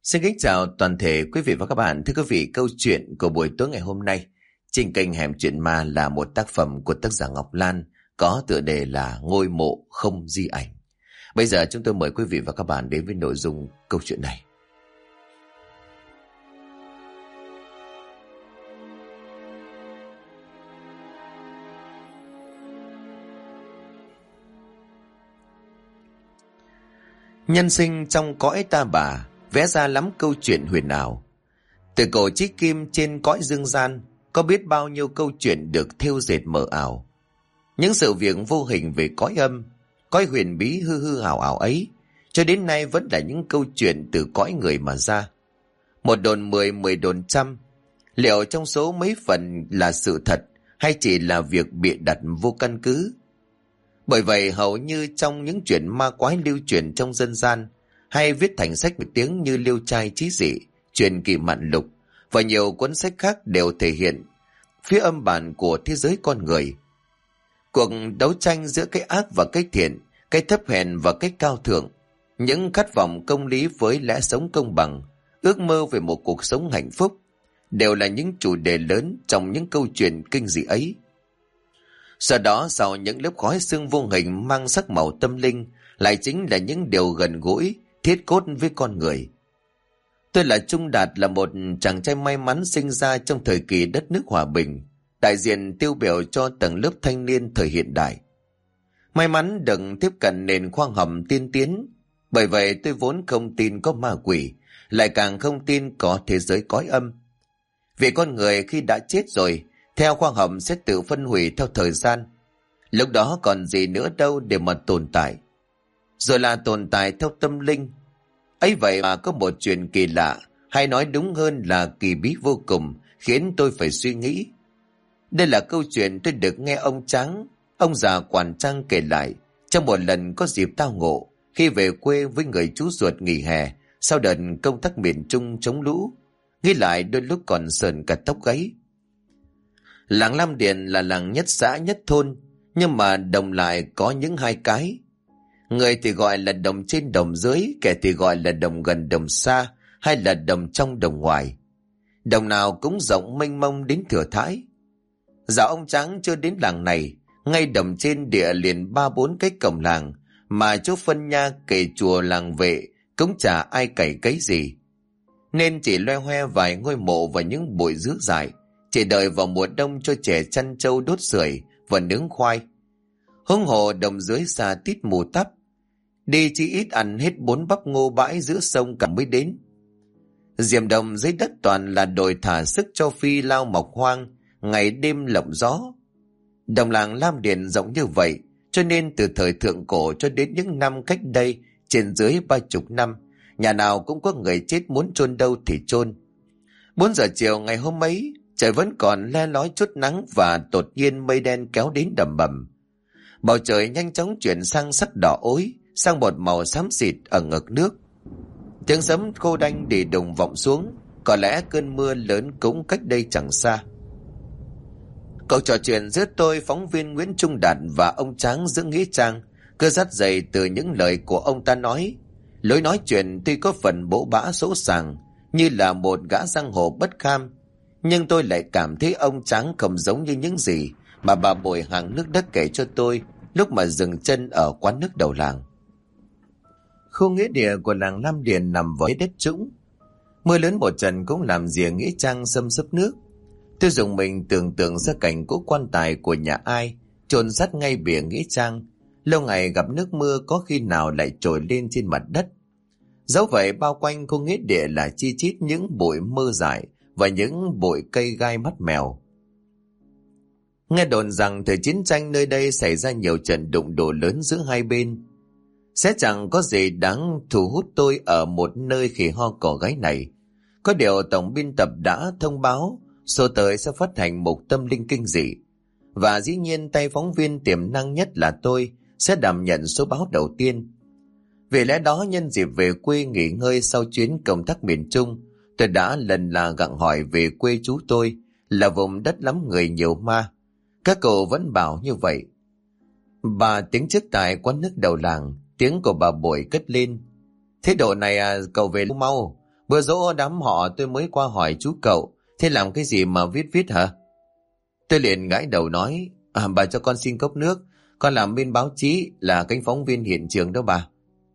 Xin kính chào toàn thể quý vị và các bạn. Thưa quý vị, câu chuyện của buổi tối ngày hôm nay trên kênh Hẻm Chuyện Ma là một tác phẩm của tác giả Ngọc Lan có tựa đề là Ngôi mộ không di ảnh. Bây giờ chúng tôi mời quý vị và các bạn đến với nội dung câu chuyện này. Nhân sinh trong cõi ta bà vẽ ra lắm câu chuyện huyền ảo. Từ cổ chí kim trên cõi dương gian có biết bao nhiêu câu chuyện được thêu dệt mờ ảo. Những sự việc vô hình về cõi âm, cõi huyền bí hư hư ảo ảo ấy cho đến nay vẫn là những câu chuyện từ cõi người mà ra. Một đồn 10, 10 đồn trăm. Liệu trong số mấy phần là sự thật hay chỉ là việc bịa đặt vô căn cứ? Bởi vậy hầu như trong những chuyện ma quái lưu truyền trong dân gian hay viết thành sách nổi tiếng như Liêu Trai Chí Dị, Truyền Kỳ Mạn Lục và nhiều cuốn sách khác đều thể hiện phía âm bản của thế giới con người. Cuộc đấu tranh giữa cái ác và cái thiện, cái thấp hèn và cái cao thượng, những khát vọng công lý với lẽ sống công bằng, ước mơ về một cuộc sống hạnh phúc đều là những chủ đề lớn trong những câu chuyện kinh dị ấy. Sau đó sau những lớp khói sương vô hình mang sắc màu tâm linh lại chính là những điều gần gũi, thiết cốt với con người. Tôi là Trung Đạt, là một chàng trai may mắn sinh ra trong thời kỳ đất nước hòa bình, đại diện tiêu biểu cho tầng lớp thanh niên thời hiện đại. May mắn được tiếp cận nền khoa học tiên tiến, bởi vậy tôi vốn không tin có ma quỷ, lại càng không tin có thế giới cõi âm. Vì con người khi đã chết rồi, theo khoa học sẽ tự phân hủy theo thời gian. Lúc đó còn gì nữa đâu để mà tồn tại. Rồi là tồn tại theo tâm linh. Ấy vậy mà có một chuyện kỳ lạ, hay nói đúng hơn là kỳ bí vô cùng, khiến tôi phải suy nghĩ. Đây là câu chuyện tôi được nghe ông Tráng, ông già quản trang kể lại trong một lần có dịp tao ngộ khi về quê với người chú ruột nghỉ hè sau đợt công tác miền Trung chống lũ. Nghĩ lại đôi lúc còn sờn cả tóc gáy. Làng Lam Điền là làng nhất xã nhất thôn, nhưng mà đồng lại có những hai cái. Người thì gọi là đồng trên đồng dưới, kẻ thì gọi là đồng gần đồng xa, hay là đồng trong đồng ngoài. Đồng nào cũng rộng mênh mông đến thừa thãi. Dạo ông Tráng chưa đến làng này, ngay đồng trên địa liền 3-4 cái cổng làng, mà chỗ phân nha kể chùa làng vệ cũng chả ai cày cấy gì. Nên chỉ loe hoe vài ngôi mộ và những bụi rước dại, chỉ đợi vào mùa đông cho trẻ chăn trâu đốt sưởi và nướng khoai. Huống hồ đồng dưới xa tít mù tắp, đi chỉ ít ăn hết 4 bắp ngô bãi giữa sông cả mới đến. Diềm đồng dưới đất toàn là đồi thả sức cho phi lao mọc hoang, ngày đêm lộng gió. Đồng làng Lam Điền rộng như vậy, cho nên từ thời thượng cổ cho đến những năm cách đây trên dưới 30 năm, nhà nào cũng có người chết muốn chôn đâu thì chôn. 4 giờ chiều ngày hôm ấy, trời vẫn còn le lói chút nắng và đột nhiên mây đen kéo đến đầm bầm. Bầu trời nhanh chóng chuyển sang sắc đỏ ối, sang một màu xám xịt ở ngực nước. Tiếng sấm khô đanh đi đùng vọng xuống, có lẽ cơn mưa lớn cũng cách đây chẳng xa. Cuộc trò chuyện giữa tôi, phóng viên Nguyễn Trung Đạt và ông Tráng giữa nghĩa trang cứ dắt dày từ những lời của ông ta nói. Lối nói chuyện tuy có phần bỗ bã sỗ sàng, như là một gã giang hồ bất kham, nhưng tôi lại cảm thấy ông Tráng không giống như những gì mà bà Bồi hàng nước đất kể cho tôi lúc mà dừng chân ở quán nước đầu làng. Khu nghĩa địa của làng Lam Điền nằm với đất trũng. Mưa lớn một trận cũng làm rìa nghĩa trang xâm xấp nước. Tôi dùng mình tưởng tượng ra cảnh cỗ quan tài của nhà ai chôn sát ngay bìa nghĩa trang. Lâu ngày gặp nước mưa có khi nào lại trồi lên trên mặt đất. Dẫu vậy bao quanh khu nghĩa địa là chi chít những bụi mơ dại và những bụi cây gai mắt mèo. Nghe đồn rằng thời chiến tranh nơi đây xảy ra nhiều trận đụng độ lớn giữa hai bên. Sẽ chẳng có gì đáng thu hút tôi ở một nơi khỉ ho cỏ gáy này. Có điều tổng biên tập đã thông báo số tới sẽ phát hành một tâm linh kinh dị. Và dĩ nhiên tay phóng viên tiềm năng nhất là tôi sẽ đảm nhận số báo đầu tiên. Vì lẽ đó nhân dịp về quê nghỉ ngơi sau chuyến công tác miền Trung, tôi đã lần là gặng hỏi về quê chú tôi là vùng đất lắm người nhiều ma. Các cậu vẫn bảo như vậy. Bà tiếng trước tại quán nước đầu làng, tiếng của bà Bội cất lên. Thế độ này cậu về mau, Bữa giỗ đám họ tôi mới qua hỏi chú cậu, thế làm cái gì mà viết viết hả? Tôi liền gãi đầu nói, bà cho con xin cốc nước, con làm bên báo chí là cánh phóng viên hiện trường đó bà.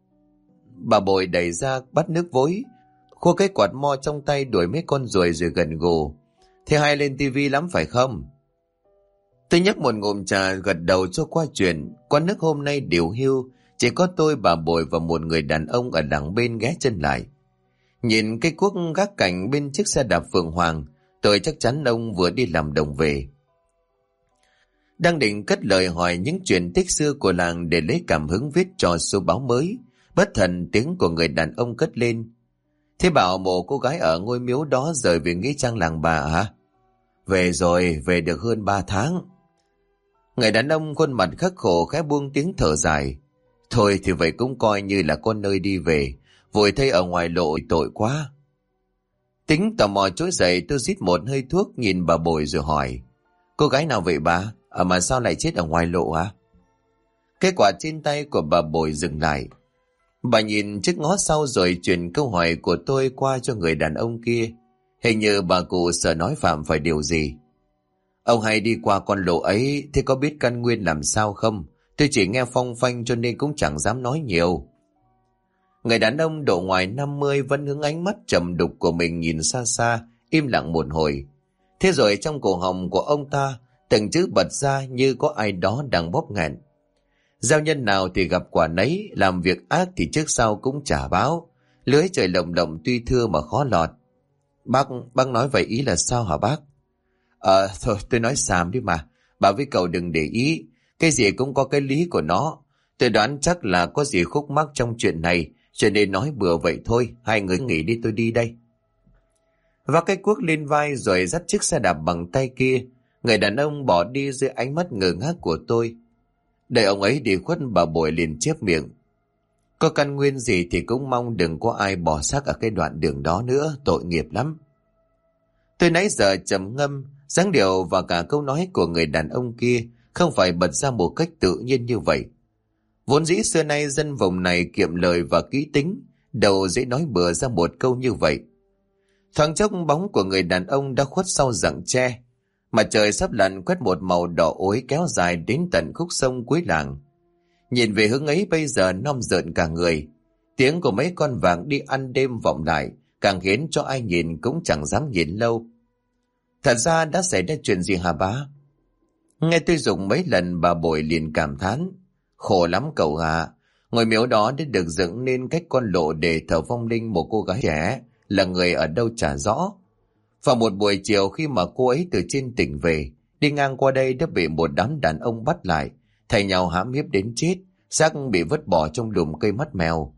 Bà Bồi đẩy ra bát nước vối, khua cái quạt mo trong tay đuổi mấy con ruồi rồi gần gù. Thế hay lên tivi lắm phải không? Tôi nhấp một ngụm trà gật đầu cho qua chuyện. Quán nước hôm nay điều hưu, chỉ có tôi, bà Bồi và một người đàn ông ở đằng bên ghé chân lại. Nhìn cái cuốc gác cảnh bên chiếc xe đạp Phượng Hoàng, tôi chắc chắn ông vừa đi làm đồng về. Đang định cất lời hỏi những chuyện tích xưa của làng để lấy cảm hứng viết cho số báo mới, bất thần tiếng của người đàn ông cất lên. Thế bảo mộ cô gái ở ngôi miếu đó rời về nghĩa trang làng bà hả? Về rồi, về được hơn 3 tháng. Người đàn ông khuôn mặt khắc khổ khẽ buông tiếng thở dài. Thôi thì vậy cũng coi như là con nơi đi về, vội thấy ở ngoài lộ tội quá. Tính tò mò trỗi dậy, tôi rít một hơi thuốc nhìn bà Bồi rồi hỏi. Cô gái nào vậy bà? Mà sao lại chết ở ngoài lộ hả? Cái quạt trên tay của bà Bồi dừng lại. Bà nhìn trước ngó sau rồi chuyển câu hỏi của tôi qua cho người đàn ông kia. Hình như bà cụ sợ nói phạm phải điều gì. Ông hay đi qua con lộ ấy, thế có biết căn nguyên làm sao không? Tôi chỉ nghe phong phanh cho nên cũng chẳng dám nói nhiều. Người đàn ông độ ngoài 50 vẫn hướng ánh mắt trầm đục của mình nhìn xa xa, im lặng một hồi. Thế rồi trong cổ họng của ông ta, từng chữ bật ra như có ai đó đang bóp nghẹn. Giao nhân nào thì gặp quả nấy, làm việc ác thì trước sau cũng trả báo. Lưới trời lồng lộng tuy thưa mà khó lọt. Bác nói vậy ý là sao hả bác? Thôi tôi nói xàm đi mà. Bà với cậu đừng để ý. Cái gì cũng có cái lý của nó. Tôi đoán chắc là có gì khúc mắc trong chuyện này, cho nên nói bừa vậy thôi. Hai người nghỉ đi, tôi đi đây. Vác cái cuốc lên vai rồi dắt chiếc xe đạp bằng tay kia. Người đàn ông bỏ đi dưới ánh mắt ngơ ngác của tôi. Để ông ấy đi khuất, bà Bồi liền chép miệng. Có căn nguyên gì thì cũng mong đừng có ai bỏ xác ở cái đoạn đường đó nữa, tội nghiệp lắm. Tôi nãy giờ trầm ngâm, dáng điệu và cả câu nói của người đàn ông kia không phải bật ra một cách tự nhiên như vậy. Vốn dĩ xưa nay dân vùng này kiệm lời và kỹ tính, đâu dễ nói bừa ra một câu như vậy. Thoáng chốc bóng của người đàn ông đã khuất sau rặng tre. Mặt trời sắp lặn quét một màu đỏ ối kéo dài đến tận khúc sông cuối làng. Nhìn về hướng ấy bây giờ non rợn cả người. Tiếng của mấy con vàng đi ăn đêm vọng lại, càng khiến cho ai nhìn cũng chẳng dám nhìn lâu. Thật ra đã xảy ra chuyện gì hả bá? Nghe tôi dùng mấy lần, bà Bồi liền cảm thán. Khổ lắm cậu ạ. Ngôi miếu đó đã được dựng nên cách con lộ để thờ vong linh một cô gái trẻ, là người ở đâu chả rõ. Vào một buổi chiều khi mà cô ấy từ trên tỉnh về, đi ngang qua đây đã bị một đám đàn ông bắt lại, thay nhau hãm hiếp đến chết, xác bị vứt bỏ trong lùm cây mắt mèo.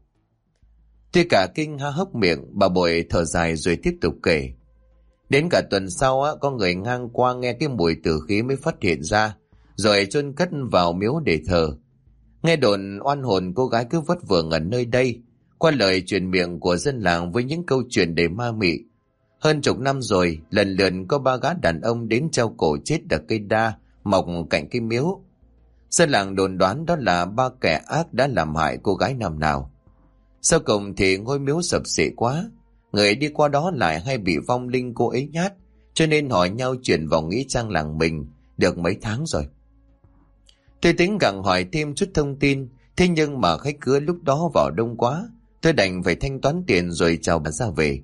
Tuy cả kinh há hốc miệng, bà Bồi thở dài rồi tiếp tục kể. Đến cả tuần sau có người ngang qua nghe cái mùi tử khí mới phát hiện ra, rồi chôn cất vào miếu để thờ. Nghe đồn oan hồn cô gái cứ vất vưởng ở nơi đây, qua lời truyền miệng của dân làng với những câu chuyện đầy ma mị. Hơn chục năm rồi, lần lượt có 3 gã đàn ông đến treo cổ chết ở cây đa mọc cạnh cây miếu. Dân làng đồn đoán đó là 3 kẻ ác đã làm hại cô gái năm nào. Sau cùng thì ngôi miếu sập xệ quá, người đi qua đó lại hay bị vong linh cô ấy nhát, cho nên hỏi nhau chuyển vào nghĩa trang làng mình được mấy tháng rồi. Tôi tính gặng hỏi thêm chút thông tin, thế nhưng mà khách khứa lúc đó vào đông quá, tôi đành phải thanh toán tiền rồi chào bà ra về.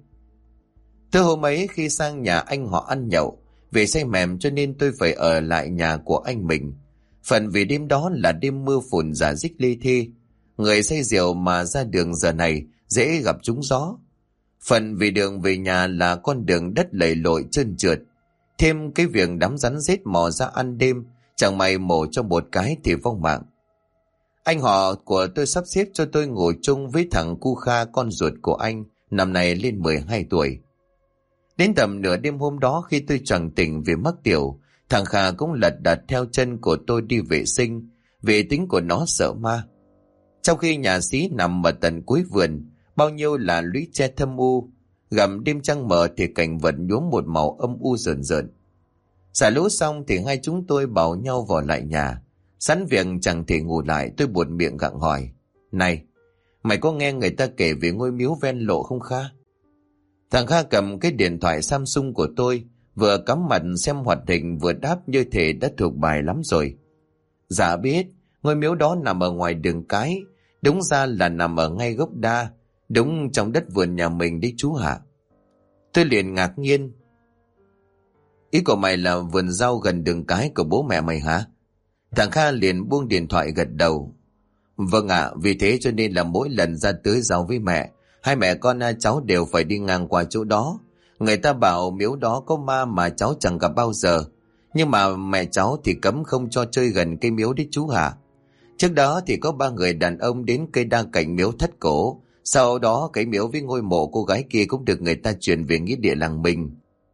Từ hôm ấy khi sang nhà anh họ ăn nhậu, vì say mềm cho nên tôi phải ở lại nhà của anh mình. Phần vì đêm đó là đêm mưa phùn rả rích lê thê, người say rượu mà ra đường giờ này dễ gặp trúng gió. Phần vì đường về nhà là con đường đất lầy lội trơn trượt, thêm cái việc đám rắn rết mò ra ăn đêm, chẳng may mổ cho một cái thì vong mạng. Anh họ của tôi sắp xếp cho tôi ngủ chung với thằng Cu Kha, con ruột của anh, năm nay lên 12 tuổi. Đến tầm nửa đêm hôm đó khi tôi choàng tỉnh vì mắc tiểu, thằng Kha cũng lật đật theo chân của tôi đi vệ sinh, vì tính của nó sợ ma. Trong khi nhà xí nằm ở tận cuối vườn, bao nhiêu là lũy tre thâm u, gầm đêm trăng mờ thì cảnh vật nhuốm một màu âm u rợn rợn. Xả lũ xong thì hai chúng tôi bảo nhau vào lại nhà. Sẵn việc chẳng thể ngủ lại, tôi buột miệng gặng hỏi. Này, mày có nghe người ta kể về ngôi miếu ven lộ không Kha? Thằng Kha cầm cái điện thoại Samsung của tôi, vừa cắm mặt xem hoạt hình vừa đáp như thể đã thuộc bài lắm rồi. Dạ biết, ngôi miếu đó nằm ở ngoài đường cái, đúng ra là nằm ở ngay gốc đa, đúng trong đất vườn nhà mình đấy chú hả? Tôi liền ngạc nhiên. Ý của mày là vườn rau gần đường cái của bố mẹ mày hả? Thằng Kha liền buông điện thoại gật đầu. Vâng ạ, vì thế cho nên là mỗi lần ra tưới rau với mẹ, hai mẹ con cháu đều phải đi ngang qua chỗ đó. Người ta bảo miếu đó có ma mà cháu chẳng gặp bao giờ. Nhưng mà mẹ cháu thì cấm không cho chơi gần cây miếu đấy chú hả? Trước đó thì có 3 người đàn ông đến cây đa cạnh miếu thất cổ. Sau đó cái miếu với ngôi mộ cô gái kia cũng được người ta chuyển về nghĩa địa làng mình.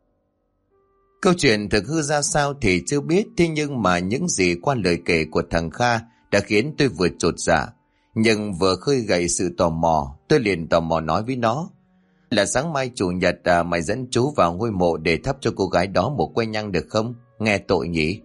Câu chuyện thực hư ra sao thì chưa biết, thế nhưng mà những gì qua lời kể của thằng Kha đã khiến tôi vừa chột dạ, nhưng vừa khơi gợi sự tò mò. Tôi liền tò mò nói với nó là sáng mai chủ nhật mày dẫn chú vào ngôi mộ để thắp cho cô gái đó một que nhang được không? Nghe tội nhỉ?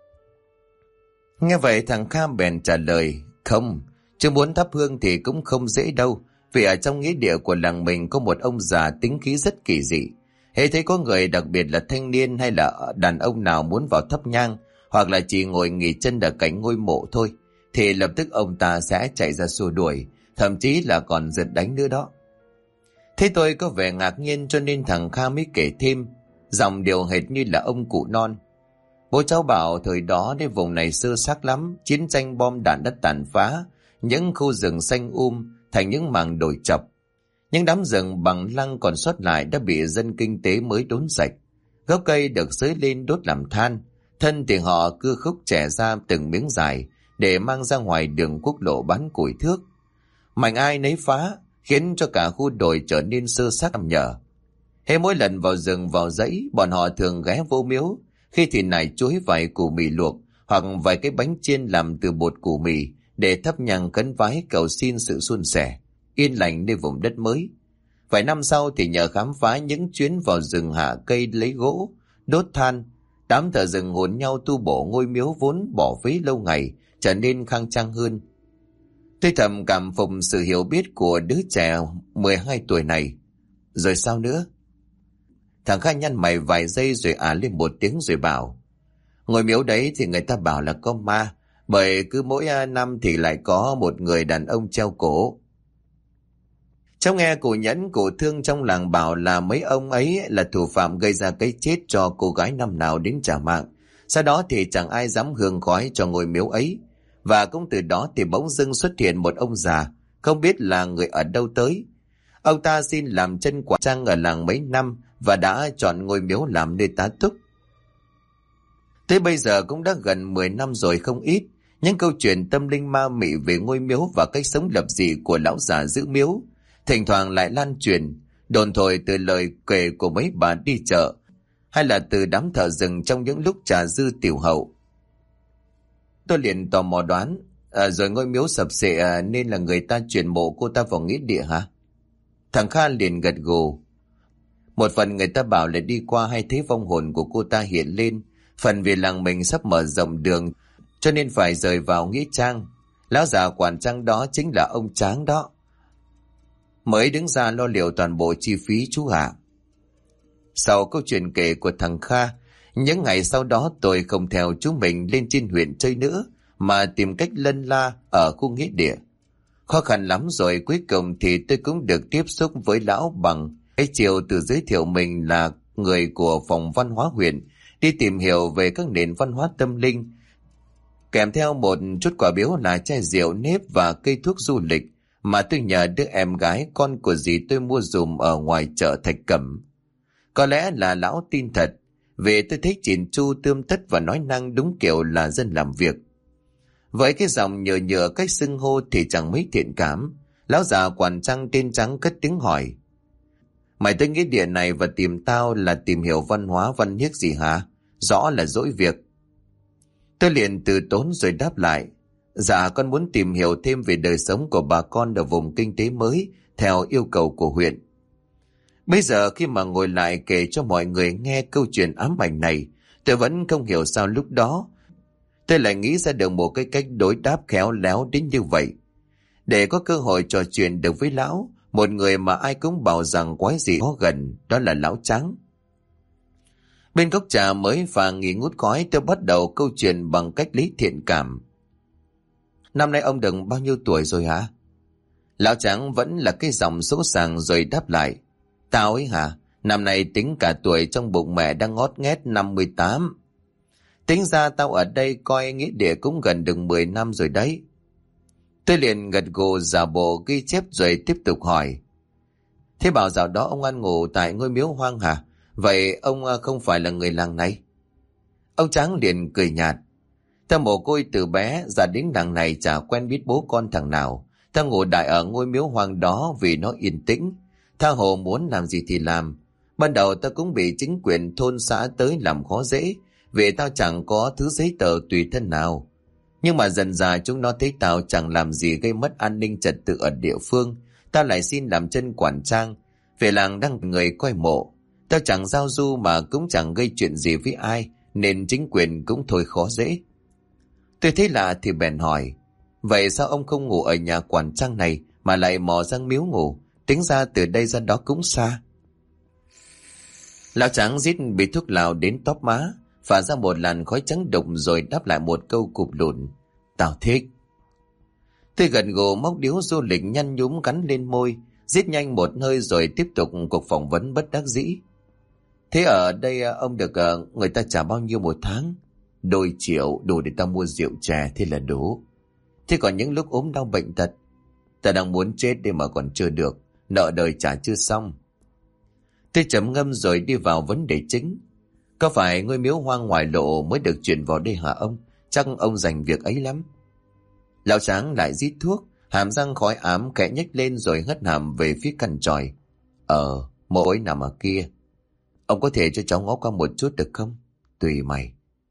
Nghe vậy thằng Kha bèn trả lời, không, chứ muốn thắp hương thì cũng không dễ đâu, vì ở trong nghĩa địa của làng mình có một ông già tính khí rất kỳ dị. Hễ thấy có người, đặc biệt là thanh niên hay là đàn ông nào muốn vào thắp nhang, hoặc là chỉ ngồi nghỉ chân ở cạnh ngôi mộ thôi, thì lập tức ông ta sẽ chạy ra xua đuổi, thậm chí là còn giật đánh nữa đó. Thế tôi có vẻ ngạc nhiên cho nên thằng Kha mới kể thêm, giọng điệu hệt như là ông cụ non. Bố cháu bảo thời đó cái vùng này sơ xác lắm, chiến tranh bom đạn đã tàn phá, những khu rừng xanh thành những mảng đồi chọc. Những đám rừng bằng lăng còn sót lại đã bị dân kinh tế mới đốn sạch. Gốc cây được xới lên đốt làm than, thân thì họ cưa khúc chẻ ra từng miếng dài để mang ra ngoài đường quốc lộ bán củi thước. Mảnh ai nấy phá, khiến cho cả khu đồi trở nên sơ xác nham nhở. Hễ mỗi lần vào rừng vào dãy, bọn họ thường ghé vô miếu, khi thì nải chuối vài củ mì luộc hoặc vài cái bánh chiên làm từ bột củ mì để thắp nhang khấn vái cầu xin sự suôn sẻ, yên lành nơi vùng đất mới. Vài năm sau thì nhờ khám phá những chuyến vào rừng hạ cây lấy gỗ, đốt than, đám thợ rừng hồn nhau tu bổ ngôi miếu vốn bỏ phế lâu ngày, trở nên khang trang hơn. Tôi thầm cảm phục sự hiểu biết của đứa trẻ 12 tuổi này. Rồi sao nữa? Thằng Kha nhăn mày vài giây rồi lên một tiếng rồi bảo, ngôi miếu đấy thì người ta bảo là có ma, bởi cứ mỗi năm thì lại có một người đàn ông treo cổ. Cháu nghe cụ Nhẫn, cụ Thương trong làng bảo là mấy ông ấy là thủ phạm gây ra cái chết cho cô gái năm nào đến trả mạng. Sau đó thì chẳng ai dám hương khói cho ngôi miếu ấy. Và cũng từ đó thì bỗng dưng xuất hiện một ông già, không biết là người ở đâu tới. Ông ta xin làm chân quả trăng ở làng mấy năm và đã chọn ngôi miếu làm nơi tá túc. Tới bây giờ cũng đã gần 10 năm rồi không ít. Những câu chuyện tâm linh ma mị về ngôi miếu và cách sống lập dị của lão già giữ miếu thỉnh thoảng lại lan truyền, đồn thổi từ lời kể của mấy bà đi chợ, hay là từ đám thợ rừng trong những lúc trà dư tiểu hậu. Tôi liền tò mò đoán, rồi ngôi miếu sập xệ nên là người ta chuyển mộ cô ta vào nghĩa địa hả? Thằng Kha liền gật gù. Một phần người ta bảo là đi qua hay thấy vong hồn của cô ta hiện lên, phần vì làng mình sắp mở rộng đường cho nên phải rời vào nghĩa trang. Lão già quản trang đó chính là ông Tráng đó, mới đứng ra lo liệu toàn bộ chi phí chú ạ. Sau câu chuyện kể của thằng Kha, những ngày sau đó tôi không theo chú mình lên trên huyện chơi nữa, mà tìm cách lân la ở khu nghĩa địa. Khó khăn lắm rồi cuối cùng thì tôi cũng được tiếp xúc với lão Bằng. Cái chiều tự giới thiệu mình là người của phòng văn hóa huyện, đi tìm hiểu về các nền văn hóa tâm linh, kèm theo một chút quà biếu là chai rượu nếp và cây thuốc du lịch mà tôi nhờ đứa em gái con của dì tôi mua dùm ở ngoài chợ Thạch Cẩm. Có lẽ là lão tin thật, vì tôi thấy chỉn chu tươm tất và nói năng đúng kiểu là dân làm việc. Với cái giọng nhựa nhựa cách xưng hô thì chẳng mấy thiện cảm, lão già quản trang tên Trắng cất tiếng hỏi, mày tới nghĩa địa này và tìm tao là tìm hiểu văn hóa văn hiếc gì hả? Rõ là dỗi việc. Tôi liền từ tốn rồi đáp lại, dạ con muốn tìm hiểu thêm về đời sống của bà con ở vùng kinh tế mới theo yêu cầu của huyện. Bây giờ khi mà ngồi lại kể cho mọi người nghe câu chuyện ám ảnh này, tôi vẫn không hiểu sao lúc đó tôi lại nghĩ ra được một cái cách đối đáp khéo léo đến như vậy. Để có cơ hội trò chuyện được với lão, một người mà ai cũng bảo rằng quái dị khó gần, đó là lão Trắng. Bên cốc trà mới và nghỉ ngút khói, tôi bắt đầu câu chuyện bằng cách lý thiện cảm. Năm nay ông Đừng bao nhiêu tuổi rồi hả? Lão Trắng vẫn là cái giọng sỗ sàng rồi đáp lại. Tao ấy hả? Năm nay tính cả tuổi trong bụng mẹ đang ngót nghét 58. Tính ra tao ở đây coi nghĩa địa cũng gần được 10 năm rồi đấy. Tôi liền gật gù giả bộ ghi chép rồi tiếp tục hỏi. Thế bảo dạo đó ông ăn ngủ tại ngôi miếu hoang hả? Vậy ông không phải là người làng này? Ông Trắng liền cười nhạt. Ta mồ côi từ bé, ra đến làng này chả quen biết bố con thằng nào. Ta ngủ đại ở ngôi miếu hoang đó vì nó yên tĩnh. Tha hồ muốn làm gì thì làm. Ban đầu ta cũng bị chính quyền thôn xã tới làm khó dễ, vì tao chẳng có thứ giấy tờ tùy thân nào. Nhưng mà dần dà chúng nó thấy tao chẳng làm gì gây mất an ninh trật tự ở địa phương. Tao lại xin làm chân quản trang. Về làng đang người coi mộ. Tao chẳng giao du mà cũng chẳng gây chuyện gì với ai, nên chính quyền cũng thôi khó dễ. Tôi thấy lạ thì bèn hỏi. Vậy sao ông không ngủ ở nhà quản trang này mà lại mò sang miếu ngủ? Tính ra từ đây ra đó cũng xa. Lão Trắng rít bị thuốc lào đến tóp má, phả ra một làn khói trắng đục rồi đáp lại một câu cụp lùn. Tao thích. Tôi gần gù móc điếu du lịch nhăn nhúm gắn lên môi, rít nhanh một hơi rồi tiếp tục cuộc phỏng vấn bất đắc dĩ. Thế ở đây ông được người ta trả bao nhiêu một tháng? 2 triệu đủ để tao mua rượu chè, thế là đủ. Thế còn những lúc ốm đau bệnh tật, ta đang muốn chết đi mà còn chưa được, nợ đời trả chưa xong. Tôi trầm ngâm rồi đi vào vấn đề chính. Có phải ngôi miếu hoang ngoài lộ mới được chuyển vào đây hả ông? Chắc ông dành việc ấy lắm. Lão Trắng lại rít thuốc, hàm răng khói ám khẽ nhếch lên rồi hất hàm về phía căn tròi. Mộ ấy nằm ở kia. Ông có thể cho cháu ngó qua một chút được không? Tùy mày.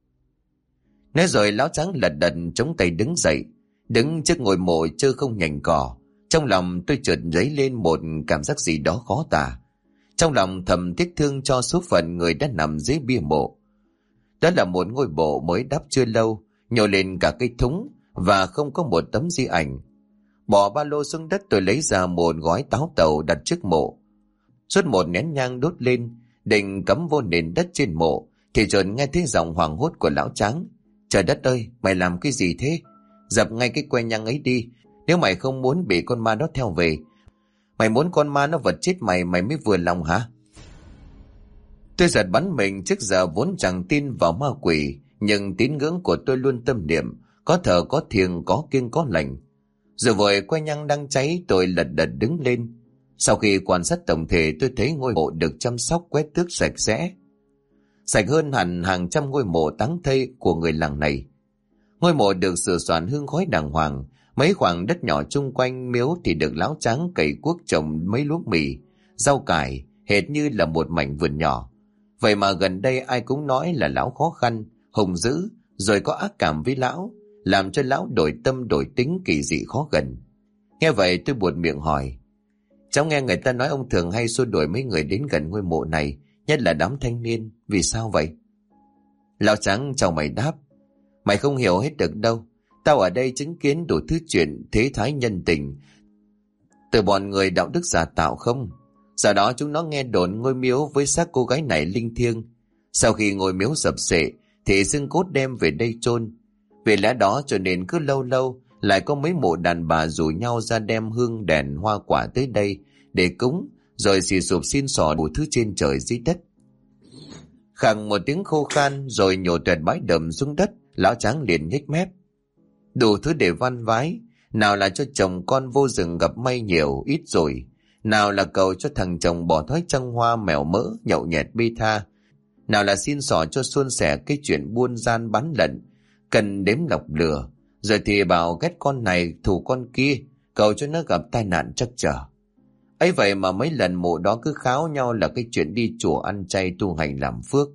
Nói rồi lão Trắng lật đật chống tay đứng dậy, đứng trước ngôi mộ chơ không nhành cỏ. Trong lòng tôi chợt dấy lên một cảm giác gì đó khó tả. Trong lòng thầm tiếc thương cho số phận người đã nằm dưới bia mộ. Đó là một ngôi mộ mới đắp chưa lâu, nhô lên cả cây thúng và không có một tấm di ảnh. Bỏ ba lô xuống đất, tôi lấy ra một gói táo tàu đặt trước mộ. Suốt một nén nhang đốt lên, định cắm vô nền đất trên mộ, thì chợt nghe thấy giọng hoảng hốt của lão Trắng. Trời đất ơi, mày làm cái gì thế? Dập ngay cái que nhang ấy đi, nếu mày không muốn bị con ma đó theo về. Mày muốn con ma nó vật chết mày mới vừa lòng hả? Tôi giật bắn mình, trước giờ vốn chẳng tin vào ma quỷ, nhưng tín ngưỡng của tôi luôn tâm niệm, có thờ có thiêng, có kiêng có lành. Rồi vội que nhang đang cháy, tôi lật đật đứng lên. Sau khi quan sát tổng thể, tôi thấy ngôi mộ được chăm sóc quét tước sạch sẽ, sạch hơn hẳn hàng trăm ngôi mộ táng thây của người làng này. Ngôi mộ được sửa soạn hương khói đàng hoàng, mấy khoảng đất nhỏ chung quanh miếu thì được lão Trắng cày cuốc trồng mấy luống mì, rau cải, hệt như là một mảnh vườn nhỏ. Vậy mà gần đây ai cũng nói là lão khó khăn, hung dữ, rồi có ác cảm với lão, làm cho lão đổi tâm đổi tính kỳ dị khó gần. Nghe vậy tôi buột miệng hỏi. Cháu nghe người ta nói ông thường hay xua đuổi mấy người đến gần ngôi mộ này, nhất là đám thanh niên, vì sao vậy? Lão Trắng chào mày đáp. Mày không hiểu hết được đâu. Tao ở đây chứng kiến đủ thứ chuyện thế thái nhân tình từ bọn người đạo đức giả tạo không. Sau đó chúng nó nghe đồn ngôi miếu với xác cô gái này linh thiêng. Sau khi ngôi miếu sập xệ thì xương cốt đem về đây chôn. Vì lẽ đó cho nên cứ lâu lâu lại có mấy mộ đàn bà rủ nhau ra đem hương đèn hoa quả tới đây để cúng, rồi xì sụp xin xỏ đủ thứ trên trời dưới đất. Khẳng một tiếng khô khan rồi nhổ tuẹt bãi đầm xuống đất. Lão Trắng liền nhếch mép. Đủ thứ để van vái, nào là cho chồng con vô rừng gặp may nhiều ít rồi, nào là cầu cho thằng chồng bỏ thói trăng hoa mèo mỡ nhậu nhẹt bi tha, nào là xin xỏ cho suôn sẻ cái chuyện buôn gian bán lận cần đếm lọc lừa, rồi thì bảo ghét con này thù con kia, cầu cho nó gặp tai nạn trắc trở. Ấy vậy mà mấy lần mộ đó cứ kháo nhau là cái chuyện đi chùa ăn chay tu hành làm phước.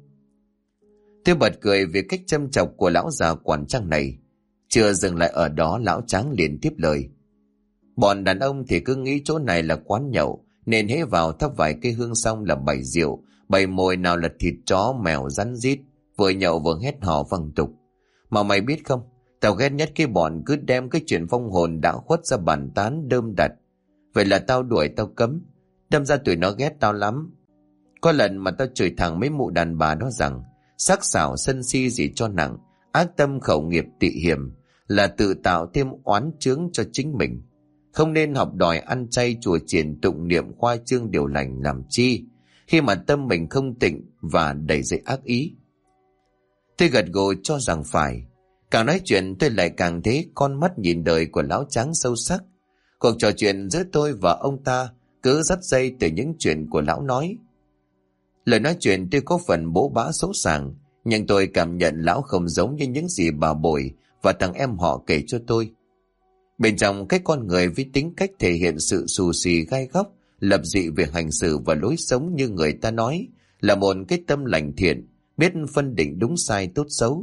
Tôi bật cười vì cách châm chọc của lão già quản trang này. Chưa dừng lại ở đó, lão Trắng liền tiếp lời. Bọn đàn ông thì cứ nghĩ chỗ này là quán nhậu, nên hễ vào thắp vài cây hương xong là bày rượu, bày mồi, nào là thịt chó mèo rắn rít, vừa nhậu vừa hét hò văng tục. Mà mày biết không, tao ghét nhất cái bọn cứ đem cái chuyện vong hồn đã khuất ra bàn tán đơm đặt. Vậy là tao đuổi tao cấm. Đâm ra tụi nó ghét tao lắm. Có lần mà tao chửi thẳng mấy mụ đàn bà đó rằng sắc sảo sân si gì cho nặng, ác tâm khẩu nghiệp tị hiểm, là tự tạo thêm oán chướng cho chính mình. Không nên học đòi ăn chay chùa chiền tụng niệm khoa trương điều lành làm chi, khi mà tâm mình không tịnh và đầy dẫy ác ý. Tôi gật gù cho rằng phải. Càng nói chuyện tôi lại càng thấy con mắt nhìn đời của lão Tráng sâu sắc. Cuộc trò chuyện giữa tôi và ông ta cứ dắt dây từ những chuyện của lão nói. Lời nói chuyện tuy có phần bố bã xấu sàng, nhưng tôi cảm nhận lão không giống như những gì bà Bội và thằng em họ kể cho tôi. Bên trong cái con người với tính cách thể hiện sự xù xì gai góc, lập dị về hành xử và lối sống như người ta nói, là một cái tâm lành thiện, biết phân định đúng sai tốt xấu.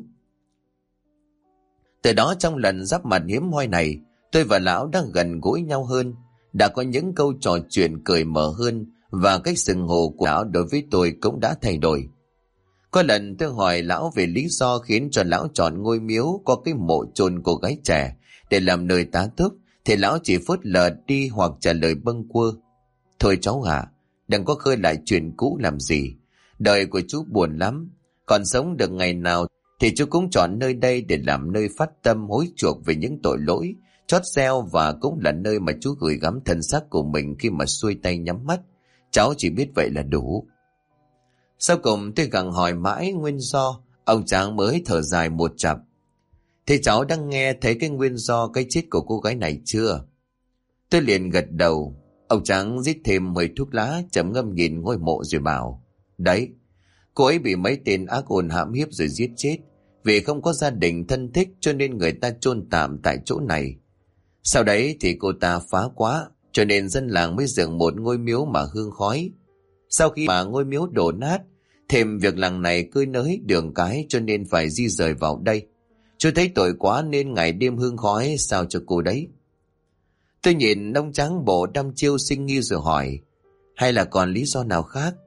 Từ đó trong lần giáp mặt hiếm hoi này, tôi và lão đang gần gũi nhau hơn, đã có những câu trò chuyện cởi mở hơn, và cách xưng hô của lão đối với tôi cũng đã thay đổi. Có lần tôi hỏi lão về lý do khiến cho lão chọn ngôi miếu có cái mộ chôn cô gái trẻ để làm nơi tá túc, thì lão chỉ phớt lờ đi hoặc trả lời bâng quơ. Thôi cháu ạ, đừng có khơi lại chuyện cũ làm gì. Đời của chú buồn lắm, còn sống được ngày nào thì chú cũng chọn nơi đây để làm nơi phát tâm hối chuộc về những tội lỗi, chót gieo, và cũng là nơi mà chú gửi gắm thân xác của mình khi mà xuôi tay nhắm mắt. Cháu chỉ biết vậy là đủ. Sau cùng tôi gặng hỏi mãi nguyên do, ông Tráng mới thở dài một chặp. Thế cháu đã nghe thấy cái nguyên do cái chết của cô gái này chưa? Tôi liền gật đầu. Ông Tráng rít thêm hơi thuốc lá, trầm ngâm nhìn ngôi mộ rồi bảo: Đấy, cô ấy bị mấy tên ác ôn hãm hiếp rồi giết chết. Vì không có gia đình thân thích cho nên người ta chôn tạm tại chỗ này. Sau đấy thì cô ta phá quá, cho nên dân làng mới dựng một ngôi miếu mà hương khói. Sau khi mà ngôi miếu đổ nát, thêm việc làng này cơi nới đường cái cho nên phải di rời vào đây. Chú thấy tội quá nên ngày đêm hương khói sao cho cô đấy. Tôi nhìn ông Tráng bộ đăm chiêu sinh nghi rồi hỏi: Hay là còn lý do nào khác?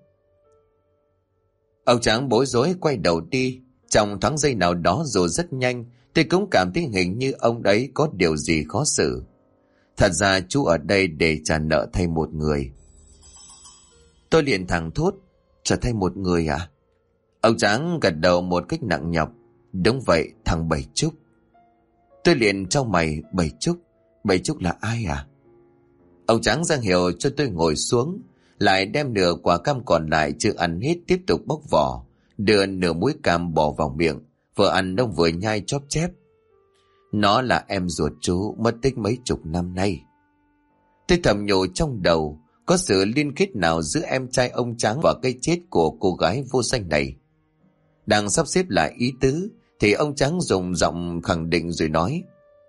Ông Tráng bối rối quay đầu đi. Trong thoáng giây nào đó rồi rất nhanh, tôi cũng cảm thấy hình như ông đấy có điều gì khó xử. Thật ra chú ở đây để trả nợ thay một người. Tôi liền thẳng thốt: Trả thay một người à? Ông Tráng gật đầu một cách nặng nhọc: Đúng vậy, thằng Bảy Trúc. Tôi liền trao mày: Bảy Trúc? Bảy Trúc là ai à? Ông Tráng ra hiệu cho tôi ngồi xuống, lại đem nửa quả cam còn lại chưa ăn hết tiếp tục bóc vỏ, đưa nửa muối cam bỏ vào miệng, vừa ăn ông vừa nhai chóp chép. Nó là em ruột chú, mất tích mấy chục năm nay. Tôi thầm nhủ trong đầu, có sự liên kết nào giữa em trai ông Tráng và cái chết của cô gái vô danh này? Đang sắp xếp lại ý tứ thì ông Tráng dùng giọng khẳng định rồi nói: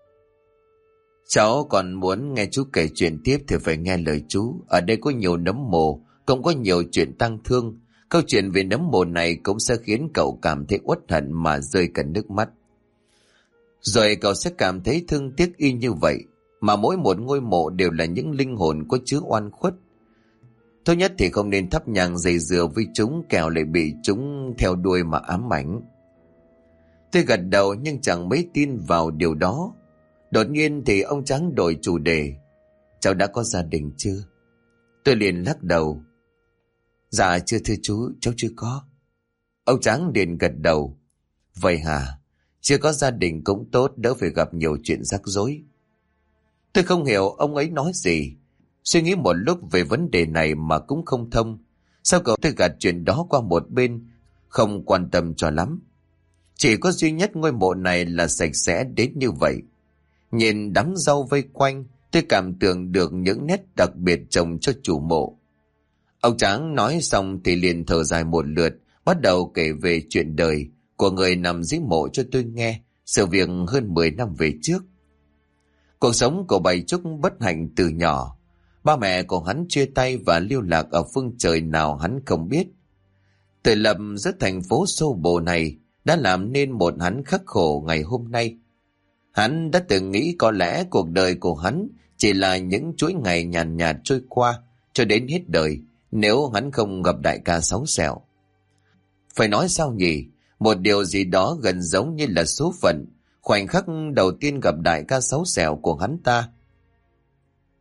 Cháu còn muốn nghe chú kể chuyện tiếp thì phải nghe lời chú. Ở đây có nhiều nấm mồ, cũng có nhiều chuyện tang thương. Câu chuyện về nấm mồ này cũng sẽ khiến cậu cảm thấy uất hận mà rơi cả nước mắt. Rồi cậu sẽ cảm thấy thương tiếc y như vậy. Mà mỗi một ngôi mộ đều là những linh hồn có chứa oan khuất. Thôi nhất thì không nên thắp nhang dày dừa với chúng, kẻo lại bị chúng theo đuôi mà ám ảnh. Tôi gật đầu nhưng chẳng mấy tin vào điều đó. Đột nhiên thì ông Tráng đổi chủ đề: Cháu đã có gia đình chưa? Tôi liền lắc đầu: Dạ chưa thưa chú, cháu chưa có. Ông Tráng liền gật đầu: Vậy hả? Chưa có gia đình cũng tốt, đỡ phải gặp nhiều chuyện rắc rối. Tôi không hiểu ông ấy nói gì. Suy nghĩ một lúc về vấn đề này mà cũng không thông. Sau cậu tôi gạt chuyện đó qua một bên, không quan tâm cho lắm. Chỉ có duy nhất ngôi mộ này là sạch sẽ đến như vậy. Nhìn đám rau vây quanh, tôi cảm tưởng được những nét đặc biệt trồng cho chủ mộ. Ông Tráng nói xong thì liền thở dài một lượt, bắt đầu kể về chuyện đời của người nằm dưới mộ cho tôi nghe, sự việc hơn 10 năm về trước. Cuộc sống của Bảy Trúc bất hạnh từ nhỏ. Ba mẹ của hắn chia tay và lưu lạc ở phương trời nào hắn không biết. Tự lập giữa thành phố xô bồ này đã làm nên một hắn khắc khổ ngày hôm nay. Hắn đã từng nghĩ có lẽ cuộc đời của hắn chỉ là những chuỗi ngày nhàn nhạt trôi qua cho đến hết đời nếu hắn không gặp đại ca Sáu Sẹo. Phải nói sao nhỉ? Một điều gì đó gần giống như là số phận. Khoảnh khắc đầu tiên gặp đại ca Sáu Sẹo của hắn ta,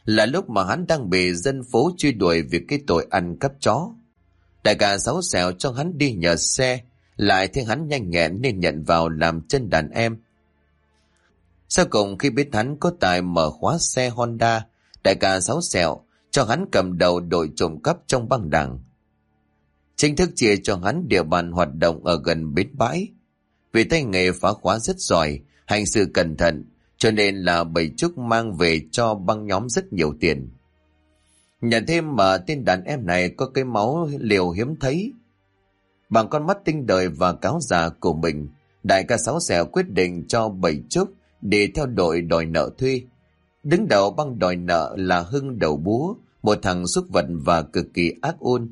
là lúc mà hắn đang bị dân phố truy đuổi vì cái tội ăn cắp chó. Đại ca Sáu Sẹo cho hắn đi nhờ xe, lại thấy hắn nhanh nhẹn nên nhận vào làm chân đàn em. Sau cùng khi biết hắn có tài mở khóa xe Honda, đại ca Sáu Sẹo cho hắn cầm đầu đội trộm cắp trong băng đảng. Chính thức chia cho hắn địa bàn hoạt động ở gần bến bãi. Vì tay nghề phá khóa rất giỏi, hành sự cẩn thận, cho nên là Bảy Trúc mang về cho băng nhóm rất nhiều tiền. Nhận thêm mà tên đàn em này có cái máu liều hiếm thấy. Bằng con mắt tinh đời và cáo già của mình, đại ca Sáu Sẹo quyết định cho Bảy Trúc đi theo đội đòi nợ thuê. Đứng đầu băng đòi nợ là Hưng Đầu Búa, một thằng xúc vật và cực kỳ ác ôn.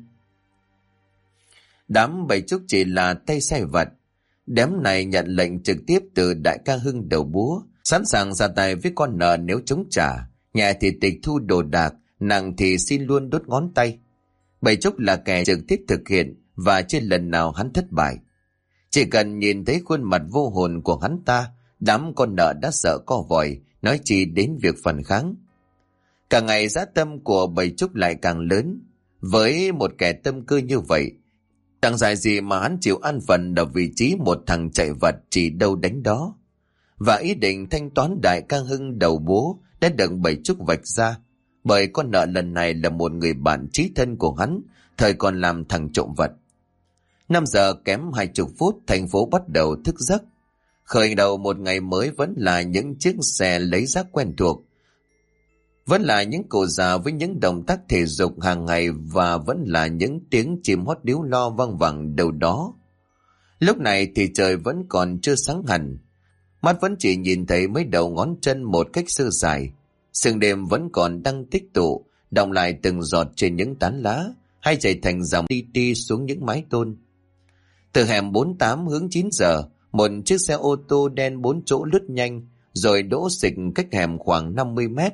Đám Bảy Trúc chỉ là tay sai vặt. Đám này nhận lệnh trực tiếp từ đại ca Hưng Đầu Búa, sẵn sàng ra tay với con nợ nếu chống trả, nhẹ thì tịch thu đồ đạc, nặng thì xin luôn đốt ngón tay. Bảy Trúc là kẻ trực tiếp thực hiện và chưa lần nào hắn thất bại. Chỉ cần nhìn thấy khuôn mặt vô hồn của hắn ta, đám con nợ đã sợ co vòi, nói chi đến việc phản kháng. Cả ngày dã tâm của Bảy Trúc lại càng lớn. Với một kẻ tâm cơ như vậy, chẳng dài gì mà hắn chịu ăn phần ở vị trí một thằng chạy vặt chỉ đâu đánh đó. Và ý định thanh toán đại ca Hưng Đầu Búa đã được Bảy Trúc vạch ra, bởi con nợ lần này là một người bạn chí thân của hắn, thời còn làm thằng trộm vật. 5 giờ kém 20 phút, thành phố bắt đầu thức giấc. Khởi đầu một ngày mới vẫn là những chiếc xe lấy rác quen thuộc, vẫn là những cụ già với những động tác thể dục hàng ngày, và vẫn là những tiếng chim hót líu lo vang vẳng đâu đó. Lúc này thì trời vẫn còn chưa sáng hẳn, mắt vẫn chỉ nhìn thấy mấy đầu ngón chân một cách sơ sài. Sương đêm vẫn còn đang tích tụ, đọng lại từng giọt trên những tán lá, hay chảy thành dòng ti ti xuống những mái tôn. Từ hẻm 48 hướng 9 giờ, một chiếc xe ô tô đen 4 chỗ lướt nhanh, rồi đỗ xịch cách hẻm khoảng 50 mét.